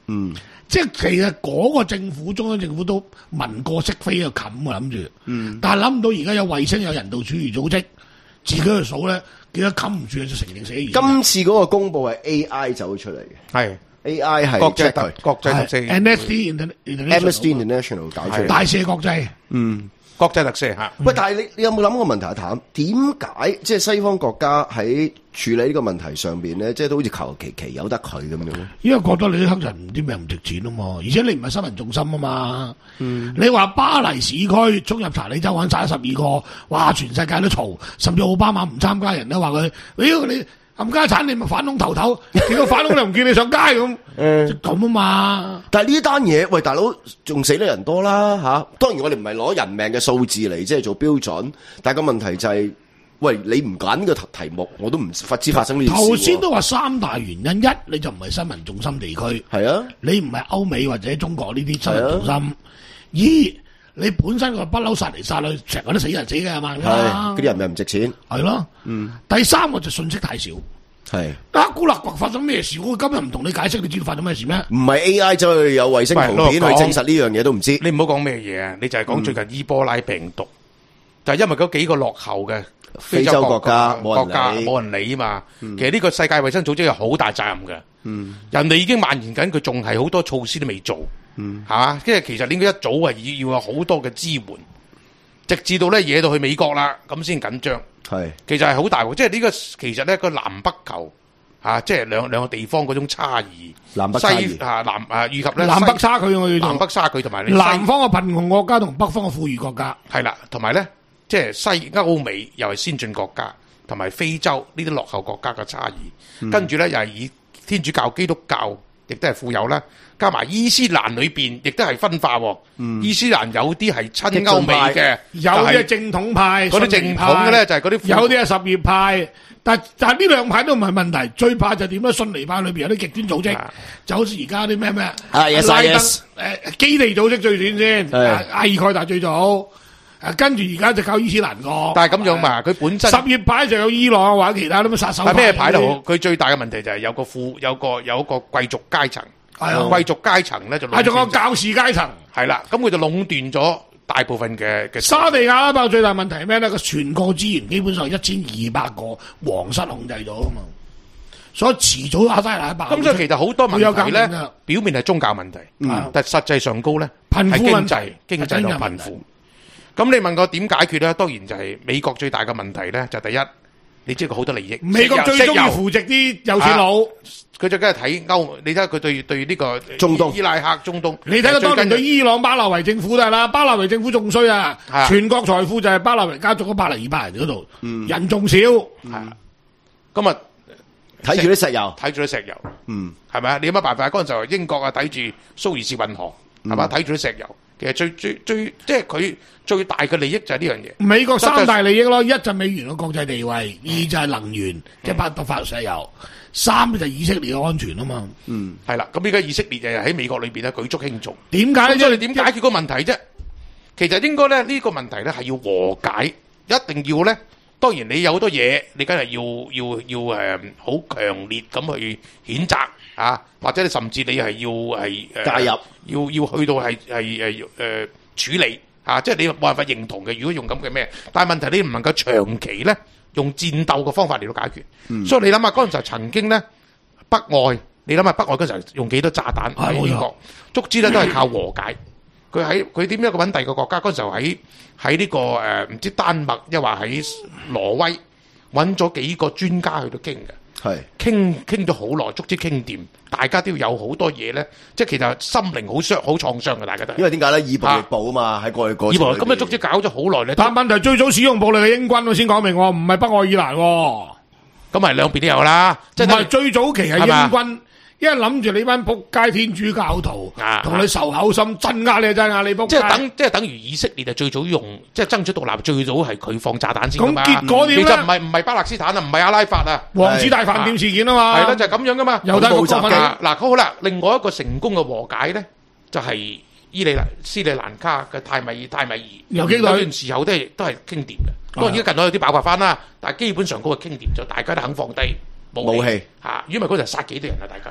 嗯， 即係其實嗰個政府中央政府都聞過識飛就冚啊諗住，嗯，但係諗唔到而家有衛星有人道主義組織自己去數咧，幾多冚唔住就承認死完。 今次嗰個公佈係 A I 走出嚟嘅， 係 A I 係國際特國際特赦 Amnesty Amnesty International 搞出嚟， 大赦國際， 嗯。國際特赦嚇， 喂！但係你你有冇諗過問題啊？譚，點解即係西方國家喺處理呢個問題上邊咧，即係都好似求其其由得佢咁樣咧？ 因為覺得你啲黑人唔知咩唔值錢啊嘛，而且你唔係新聞重心啊嘛。嗯，你話巴黎市區衝入查理州玩晒十二個，哇！全世界都嘈，甚至奧巴馬唔參加人都話佢，妖你冚家產，你咪反窿頭頭，見到反窿你唔見你上街咁，誒咁啊嘛。但係呢單嘢，喂大佬仲死得人多啦嚇、啊。當然我哋唔係攞人命嘅數字嚟即係做標準，但係個問題就係、是，喂你唔揀個題目，我都唔不知發生呢啲事。頭先都話三大原因，一你就唔係新聞重心地區，係啊，你唔係歐美或者中國呢啲新聞重心，啊、二。你本身個不嬲殺嚟殺去，成日都死人死嘅係嘛？ 係，嗰啲人咪唔值錢。係咯，嗯。第三個就信息太少。係。阿古勒國發生咩事？我今日唔同你解釋，你知道發生咩事咩？唔係 A I 走去有衛星圖片去證實呢樣嘢都唔知。 你唔好講咩嘢啊！你就係講最近伊波拉病毒，就係因為嗰幾個落後嘅非洲國家國家冇人理啊嘛。其實呢個世界衛生組織有好大責任嘅。嗯。人哋已經蔓延緊，佢仲係好多措施都未做。嗯，係嘛？即係其實應該一早係要要有好多嘅支援，直至到咧惹到去美國啦，咁先緊張。係，其實係好大喎。即係呢個其實咧個南北球啊，即係兩兩個地方嗰種差異，南北差異西啊南啊以及咧南北差距我南北差距同埋南方嘅貧窮國家同北方嘅富裕國家係啦，同埋咧即係西歐美又係先進國家，同埋非洲呢啲落後國家嘅差異。嗯、跟住咧又係以天主教、基督教亦都係富有啦。加埋伊斯蘭裏邊亦都係分化，嗯、伊斯蘭有啲係親歐美嘅， 有啲係正統派， 嗰啲正統嘅咧就係嗰啲， 有啲係什葉派，但但係呢兩派都唔係問題，最怕就點咧？遜尼派裏邊有啲極端組織，啊、就好似而家啲咩咩， 啊、yes, 拉登誒 yes. 基地組織最短先，阿爾蓋達最早，誒跟住而家就靠伊斯蘭國。 但係咁樣嘛，佢本身什葉派就有伊朗或者其他咁嘅殺手派。 係咩派都好，佢最大嘅問題就係有個富，有個有一個貴族階層。係啊，貴族階層咧就係仲有教士階層， 係啦，咁佢就壟斷咗大部分嘅嘅。 沙地阿拉伯最大問題係咩咧？個全國資源基本上一千二百個皇室控制咗啊嘛，所以遲早沙地阿拉伯。 咁所以其實好多問題咧，表面係宗教問題，嗯、但係實際上高咧係經濟、經濟同貧富。咁你問我點解決咧？當然就係美國最大嘅問題咧，就第一，你知佢好多利益。 美國最中意扶植啲有錢佬。 佢就梗係睇歐，你睇下佢對對呢個中東、 伊拉克、中東， 你睇佢當年對伊朗巴勒維政府都係啦，巴勒維政府仲衰啊！全國財富就係巴勒維家族嗰百零二百人嗰度，嗯、人仲少。係、嗯、 今日睇住啲石油， 睇住啲石油，嗯，係咪啊？你有乜辦法？嗰陣時候英國啊，睇住蘇伊士運河，係嘛？睇住啲石油，其實最最最即係佢最大嘅利益就係呢樣嘢。 美國三大利益咯，一就係美元嘅國際地位，二就係能源，即係包括發石油。三就係以色列嘅安全啊嘛， 嗯，係啦，咁依家以色列就喺美國裏邊咧舉足輕重。 點解咧？ 你點解決個問題啫？其實應該咧呢個問題咧係要和解，一定要咧。當然你有好多嘢，你梗係要要要誒好強烈咁去譴責啊，或者你甚至你係要係誒介入， 要要去到係係誒誒處理啊，即係你冇辦法認同嘅。如果用咁嘅咩，但係問題你唔能夠長期咧。用戰鬥嘅方法嚟到解決，嗯、所以你諗下嗰陣時候曾經咧北愛，你諗下北愛嗰陣時候用幾多炸彈喺美國，足之咧都係靠和解。佢喺佢點樣個揾第二個國家嗰陣時候喺喺呢個誒唔、呃、知丹麥，又話喺挪威揾咗幾個專家去到傾嘅。係傾傾咗好耐，足之傾掂，大家都要有好多嘢咧，即係其實心靈好傷、好創傷嘅，大家都。因為點解咧？以暴易暴啊嘛，喺過去過。以暴咁啊，足之搞咗好耐咧。 但問題最早使用暴力嘅英軍，我先講明喎，唔係北愛爾蘭喎。 咁咪兩邊都有啦， 即係最早期係英軍。因為諗住你班仆街天主教徒同你仇口心，鎮壓你鎮壓你仆街。 即係等，即係等於以色列就最早用，即係爭取獨立最早係佢放炸彈先㗎嘛。 咁結果點咧？ 其實唔係唔係巴勒斯坦啊，唔係阿拉法啊， 王子大飯店事件啊嘛。 係啦，就係咁樣㗎嘛。 猶太國分啊，嗱好啦，另外一個成功嘅和解咧，就係伊利蘭斯里蘭卡嘅泰米爾泰米爾。有幾段時候都係都係傾掂嘅。當然而家近來有啲爆發翻啦，但係基本上嗰個傾掂就大家都肯放低武器嚇，因為嗰陣殺幾多人啊，大家。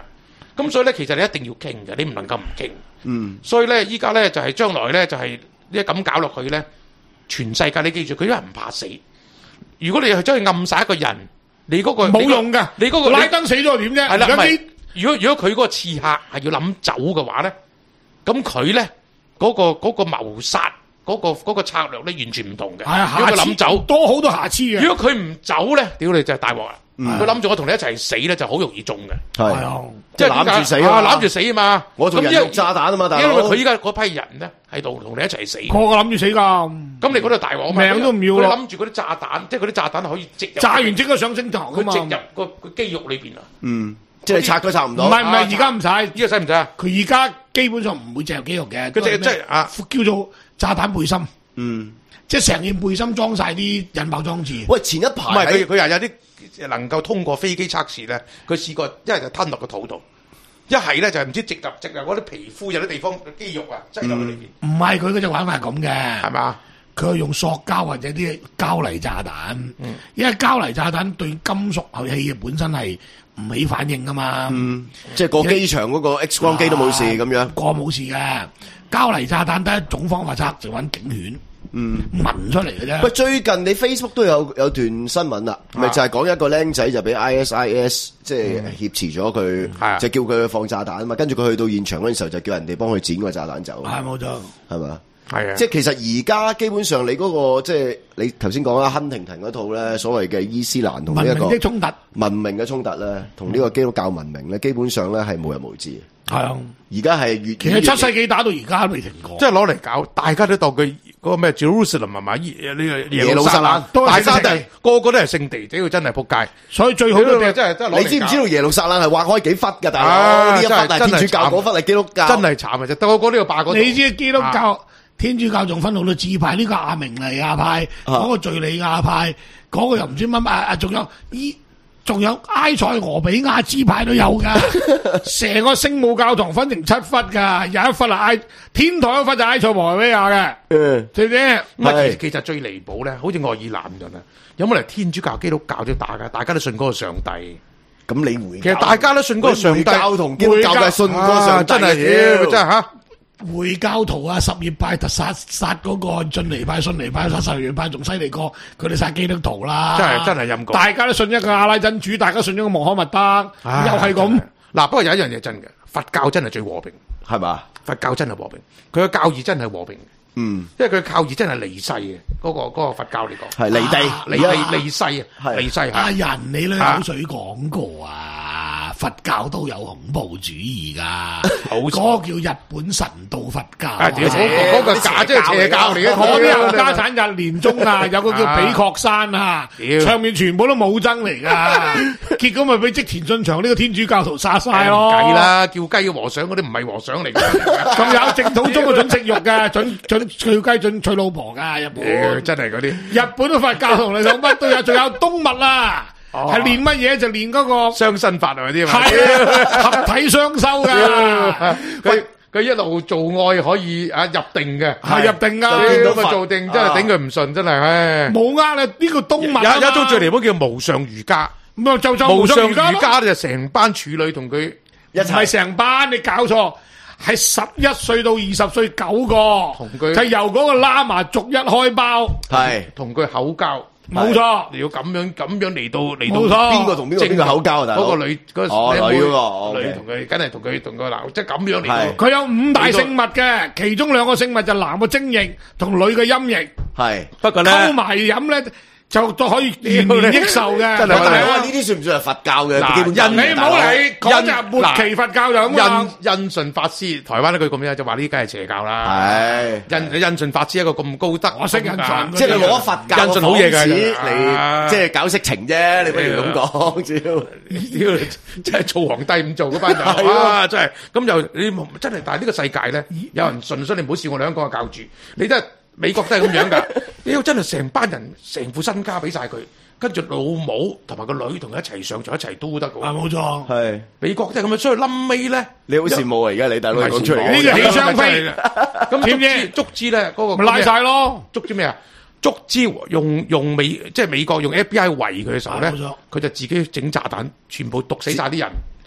咁所以咧，其實你一定要傾嘅，你唔能夠唔傾。 嗯。 所以咧，依家咧就係、是、將來咧就係呢咁搞落去咧，全世界你記住，佢都係唔怕死。如果你係將佢暗殺一個人，你嗰、那個冇用㗎， 你嗰、那個拉登死咗點啫？ 係啦，唔係。如果如果佢嗰個刺客係要諗走嘅話咧，咁佢咧嗰個嗰、那個謀殺嗰、那個嗰、那個策略咧完全唔同嘅。係啊，如果佢諗走多好多瑕疵嘅。如果佢唔走咧，屌你真係大鑊啦！佢諗住我同你一齊死咧，就好容易中嘅。係啊，即係攬住死啊！ 攬住死啊嘛！ 我做人肉炸彈啊嘛，大佬。 因為佢依家嗰批人咧喺度同你一齊死。 個個諗住死㗎。 咁你嗰度大鑊， 命都唔要咯。 佢諗住嗰啲炸彈，即係嗰啲炸彈可以直入。 炸完即刻上升堂㗎嘛。 佢直入個個肌肉裏邊啊。 嗯。即係拆都拆唔到。 唔係唔係，而家唔使。 依家使唔使啊？ 佢而家基本上唔會植入肌肉嘅。 佢即係即係啊， 叫做炸彈背心。 嗯。 即係成件背心裝晒啲引爆裝置。 喂，前一排唔係佢佢又有啲能夠通過飛機測試咧，佢試過一係就吞落個肚度，一係咧就係唔知直入直入嗰啲皮膚有啲地方肌肉啊擠落去裏邊。 唔係佢嗰隻玩法係咁嘅， 係嘛？ 佢係用塑膠或者啲膠泥炸彈，嗯、因為膠泥炸彈對金屬器本身係唔起反應噶嘛。 嗯，即係過機場嗰個 X 光機都冇事咁樣。 過冇事嘅，膠泥炸彈得一種方法測，就揾警犬。嗯，聞出嚟嘅啫。 喂，最近你 Facebook 都有有段新聞啦，咪、啊、就係講一個僆仔就俾 I S I S 即係挾持咗佢，嗯、就叫佢放炸彈啊嘛。跟住佢去到現場嗰陣時候，就叫人哋幫佢剪個炸彈走。 係冇錯， 係嘛？ 係啊。 即係其實而家基本上你嗰、那個即係你頭先講啦，亨廷頓嗰套咧，所謂嘅伊斯蘭同呢一個文明的衝突， 文明嘅衝突咧，同呢個基督教文明咧，基本上咧係無人無知。係啊， 而家係越其實七世紀打到而家都未停過， 即係攞嚟搞，大家都當佢嗰個咩 Jerusalem 係嘛？呢個耶路撒冷， 大家都係個個都係聖地，屌真係仆街。 所以最好嘅真係真係， 你知唔知道耶路撒冷係劃開幾忽㗎？大佬呢一忽係天主教，嗰忽係基督教， 真係慘啊！就個個都要霸嗰度。 你知基督教、天主教仲分好多支派，呢個亞明尼亞派，嗰個敘利亞派，嗰個又唔知乜乜啊，仲有依。仲有埃塞俄比亞支派都有噶，成個聖母教堂分成七忽噶，有一忽係埃天堂，一忽就埃塞俄比亞嘅。嗯，知唔知？ 唔係，其實最離譜咧，好似愛爾蘭咁啊，有冇嚟天主教、基督教都打噶？大家都信嗰個上帝。 咁你回？ 其實大家都信嗰個上帝。 教同基督教係信嗰個上帝， 真係，真係吓。 回教徒啊，什葉派特殺殺嗰個遜尼派、遜尼派殺什葉派，仲犀利過佢哋殺基督徒啦！ 真係真係陰公。 大家都信一個阿拉真主，大家信一個穆罕默德，又係咁。 嗱，不過有一樣嘢真嘅，佛教真係最和平， 係嘛？ 佛教真係和平，佢嘅教義真係和平。 嗯， 因為佢教義真係離世嘅，嗰個嗰個佛教嚟講係離地離離離世啊，離世。 阿人你咧口水講過啊，佛教都有恐怖主義噶，嗰個叫日本神道佛教， 嗰個假即係邪教嚟嘅。 嗰啲人家產日蓮宗啊，有個叫比確山啊，上面全部都武僧嚟噶，結果咪俾織田信長呢個天主教徒殺晒咯。 計啦，叫雞嘅和尚嗰啲唔係和尚嚟嘅， 仲有正統中嘅準食肉嘅準準。娶雞准娶老婆噶日本， 真係嗰啲日本嘅佛教同你講乜都有，仲有冬物啦，係練乜嘢就練嗰個雙身法係咪啲？ 係合體雙修噶， 佢佢一路做愛可以啊入定嘅， 係入定噶， 咁啊做定真係頂佢唔順，真係唉。 冇呃啦，呢個冬物有有一種最離譜叫無上瑜伽， 咁就就無上瑜伽就成班處女同佢一齊，唔係成班，你搞錯。係十一歲到二十歲九個，同佢就由嗰個喇嘛逐一開包， 係同佢口交， 冇錯。 你要咁樣咁樣嚟到嚟到， 冇錯。 邊個同邊個邊個口交啊？ 嗰個女嗰個女嗰個女同佢，梗係同佢同個男，即係咁樣嚟到。 佢有五大聖物嘅，其中兩個聖物就男嘅精液同女嘅陰液， 係不過咧溝埋飲咧。就都可以延年益壽嘅， 真係大佬啊！呢啲算唔算係佛教嘅基本因？ 你唔好理，講就末期佛教就咁啦。 印印順法師，台灣一句咁樣就話呢啲梗係邪教啦。 係印印順法師一個咁高德， 我識印順， 即係你攞佛教印順好嘢嘅嚟，即係搞色情啫。你不如咁講，屌， 即係做皇帝咁做嗰班人啊！真係咁又你真係，但係呢個世界咧，有人信，所以你唔好笑我兩個教主，你真係。美國都係咁樣噶，妖真係成班人成副身家俾晒佢，跟住老母同埋個女同佢一齊上，就一齊都得噶。 啊，冇錯， 係美國都係咁樣，所以冧尾咧， 你好羨慕啊！而家你大佬講出嚟， 呢個起雙飛， 咁點知足之咧嗰個拉晒咯， 足之咩啊？足之用用美即係美國用 F B I 圍佢嘅時候咧，佢就自己整炸彈，全部毒死晒啲人。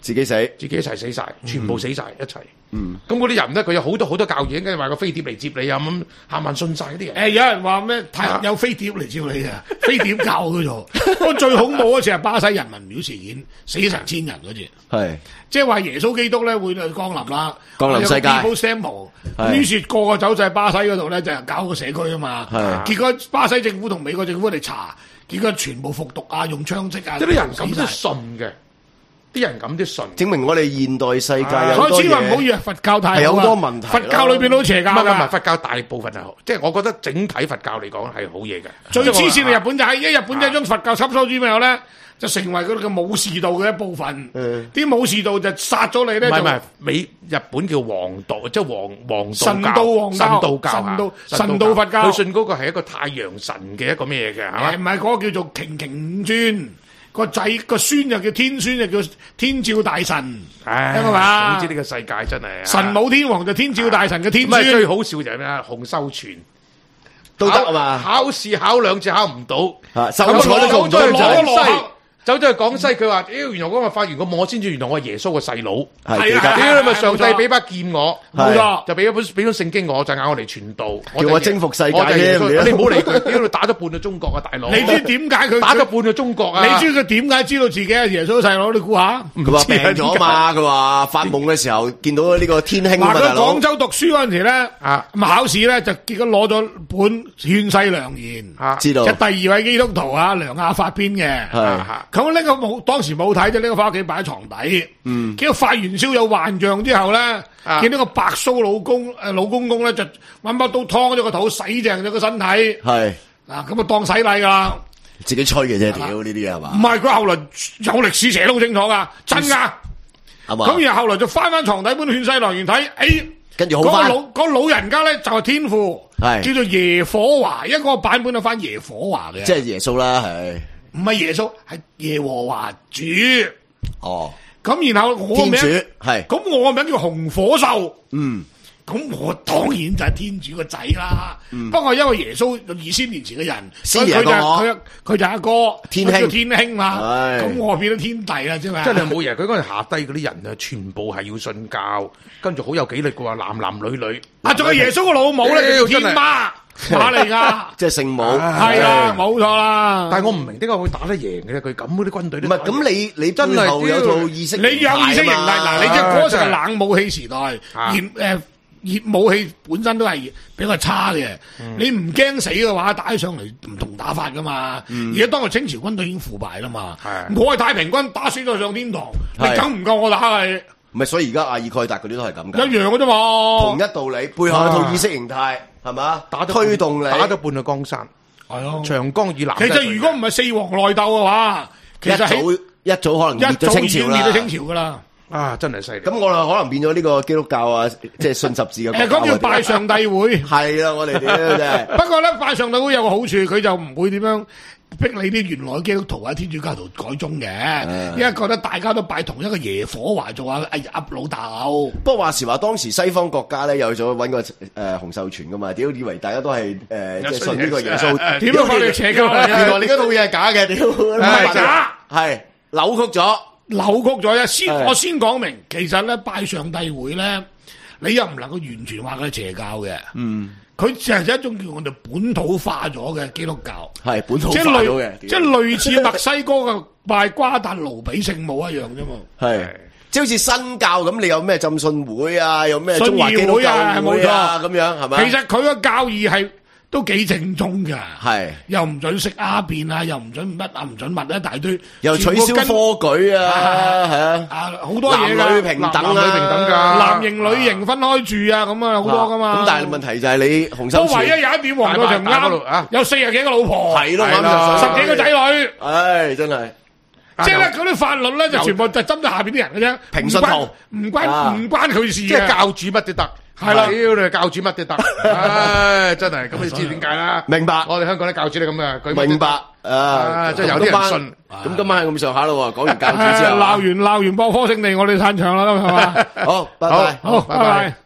自己死， 自己一齊死晒，全部死晒、嗯、一齊。嗯，咁嗰啲人咧，佢有好多好多教義，跟住話個飛碟嚟接你啊，咁冚唪唥信晒嗰啲人。誒，有人話咩？太有飛碟嚟接你啊！飛碟教嗰度，不過最恐怖嗰次係巴西人民廟事件，死成千人嗰次。係，即係話耶穌基督咧會降臨啦， 降臨世界。 咁於是個個走晒巴西嗰度咧，就係搞個社區啊嘛。係，結果巴西政府同美國政府嚟查，結果全部服毒啊，用槍擊啊，即係啲人咁都信嘅。啲人咁啲信， 證明我哋現代世界有好多嘢。所以千萬唔好以為佛教太好啊， 有好多問題。佛教裏邊都邪教㗎。唔係唔係，佛教大部分係好，即係我覺得整體佛教嚟講係好嘢嘅。最黐線嘅日本仔，一日本仔將佛教吸收咗之後咧，就成為佢哋嘅武士道嘅一部分。啲武士道就殺咗你咧。唔係唔係，美日本叫黃道，即係黃黃神道教。 神道教。神道神道佛教。佢信嗰個係一個太陽神嘅一個咩嘢嘅，係咪？唔係嗰個叫做擎擎五尊。個仔個孫就叫天孫，就叫天照大神，係嘛？總之呢個世界真係神武天皇就天照大神嘅天孫。咁最好笑就係咩啊？洪秀全都得啊嘛？ 考試考兩次考唔到， 收咗都做唔到就走咗去廣西，佢話：屌，原來嗰個發完個夢，我先知原來我係耶穌個細佬。 係啊， 屌你咪上帝俾把劍我，冇錯，就俾咗本俾咗聖經我，就嗌我嚟傳道， 叫我征服世界。 你唔好理佢，屌你打咗半個中國啊，大佬！你知點解佢打咗半個中國啊？你知佢點解知道自己係耶穌細佬？你估下？ 佢話病咗嘛？佢話發夢嘅時候見到呢個天兄啊！ 佢廣州讀書嗰陣時咧，啊咁考試咧就結果攞咗本勸世良言， 知道。 即係第二位基督徒啊，梁亞發編嘅。係咁呢個冇。當時冇睇啫，呢個翻屋企擺喺床底。嗯，結果發完燒有幻象之後咧，啊、見到個白鬚老公誒老公公咧就揾把刀劏咗個肚，洗淨咗個身體。係嗱咁啊當洗禮噶， 自己吹嘅啫，屌呢啲嘢係嘛？ 唔係佢後來有歷史寫得好清楚噶，真噶。係嘛？咁然後後來就翻翻床底本勸世良言睇，誒、哎， 跟住好翻。 嗰個老、嗰個、老人家咧就係天父，係叫做耶火華，一個版本就翻耶火華嘅， 即係耶穌啦，係。 唔係耶穌，係耶和華主。 哦， 咁然後我個名係， 咁我個名叫紅火獸。 嗯， 咁我當然就係天主個仔啦。嗯，不過因為耶穌二千年前嘅人，所以佢就佢佢就阿哥天兄天兄嘛。咁我變咗天帝啦，啫嘛。真係冇嘢，佢嗰陣下低嗰啲人啊，全部係要信教，跟住好有紀律嘅話，男男女女。啊，仲有耶穌個老母咧，叫天媽。打嚟噶， 即係聖母， 係啊，冇錯啦。 但係我唔明點解會打得贏嘅？佢咁嗰啲軍隊唔係咁，你你真係有套意識， 你有意識形態嗱，你即係嗰時係冷武器時代，熱誒熱武器本身都係比較差嘅。你唔驚死嘅話，打起上嚟唔同打法噶嘛。而家當個清朝軍隊已經腐敗啦嘛。我係太平軍，打死咗上天堂，你梗唔夠我打係。 唔係，所以而家阿爾蓋達嗰啲都係咁噶， 一樣嘅啫嘛。 同一道理，背後有套意識形態。係嘛？打推動你打咗半個江山，係咯。長江以南。其實如果唔係四皇內鬥嘅話，其實一早一早可能滅咗清朝啦。 滅咗清朝噶啦。啊，真係犀利。 咁我哋可能變咗呢個基督教啊，即係信十字嘅。 誒，咁叫拜上帝會。 係啦，我哋點咧真係。 不過咧，拜上帝會有個好處，佢就唔會點樣逼你啲原來基督徒啊、天主教徒改宗嘅，因為覺得大家都拜同一個耶火華做啊阿老豆。 不過話時話，當時西方國家咧有咗揾個誒洪秀全噶嘛，屌以為大家都係誒即係信呢個耶穌， 點都發你邪教， 原來你嗰套嘢係假嘅，屌係假， 係扭曲咗， 扭曲咗啊！先我先講明，其實咧拜上帝會咧，你又唔能夠完全話佢係邪教嘅，嗯。佢就係一種叫我哋本土化咗嘅基督教， 係本土化咗嘅， 即係類似墨西哥嘅拜瓜達盧比聖母一樣啫嘛。係， 即係好似新教咁，你有咩浸信會啊，有咩中華基督教會啊，咁樣係咪？ 其實佢個教義係都幾正宗㗎， 係又唔准食鴉片啊，又唔准乜啊，唔准物一大堆， 又取消科舉啊，係啊， 啊好多嘢㗎， 男女平等啊， 男女平等㗎，男型女型分開住啊，咁啊好多㗎嘛。 咁但係問題就係你洪秀全， 都唯一有一點黃道就唔啱，有四十幾個老婆， 係咯， 十幾個仔女， 唉，真係。 即係咧，嗰啲法律咧就全部就針對下邊啲人嘅啫， 平信徒唔關唔關佢事嘅， 即係教主乜都得。 係啦， 屌你教主乜都得，唉，真係咁你知點解啦？明白， 我哋香港啲教主係咁嘅， 明白啊，即係有啲人信。咁今晚係咁上下咯，講完教主之後， 鬧完鬧完博科勝利，我哋散場啦，係嘛？ 好，拜拜， 好，拜拜。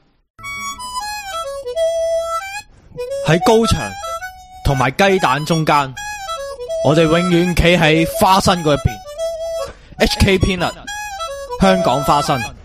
喺高牆同埋雞蛋中間，我哋永遠企喺花生嗰一邊。H K Peanut 香港花生。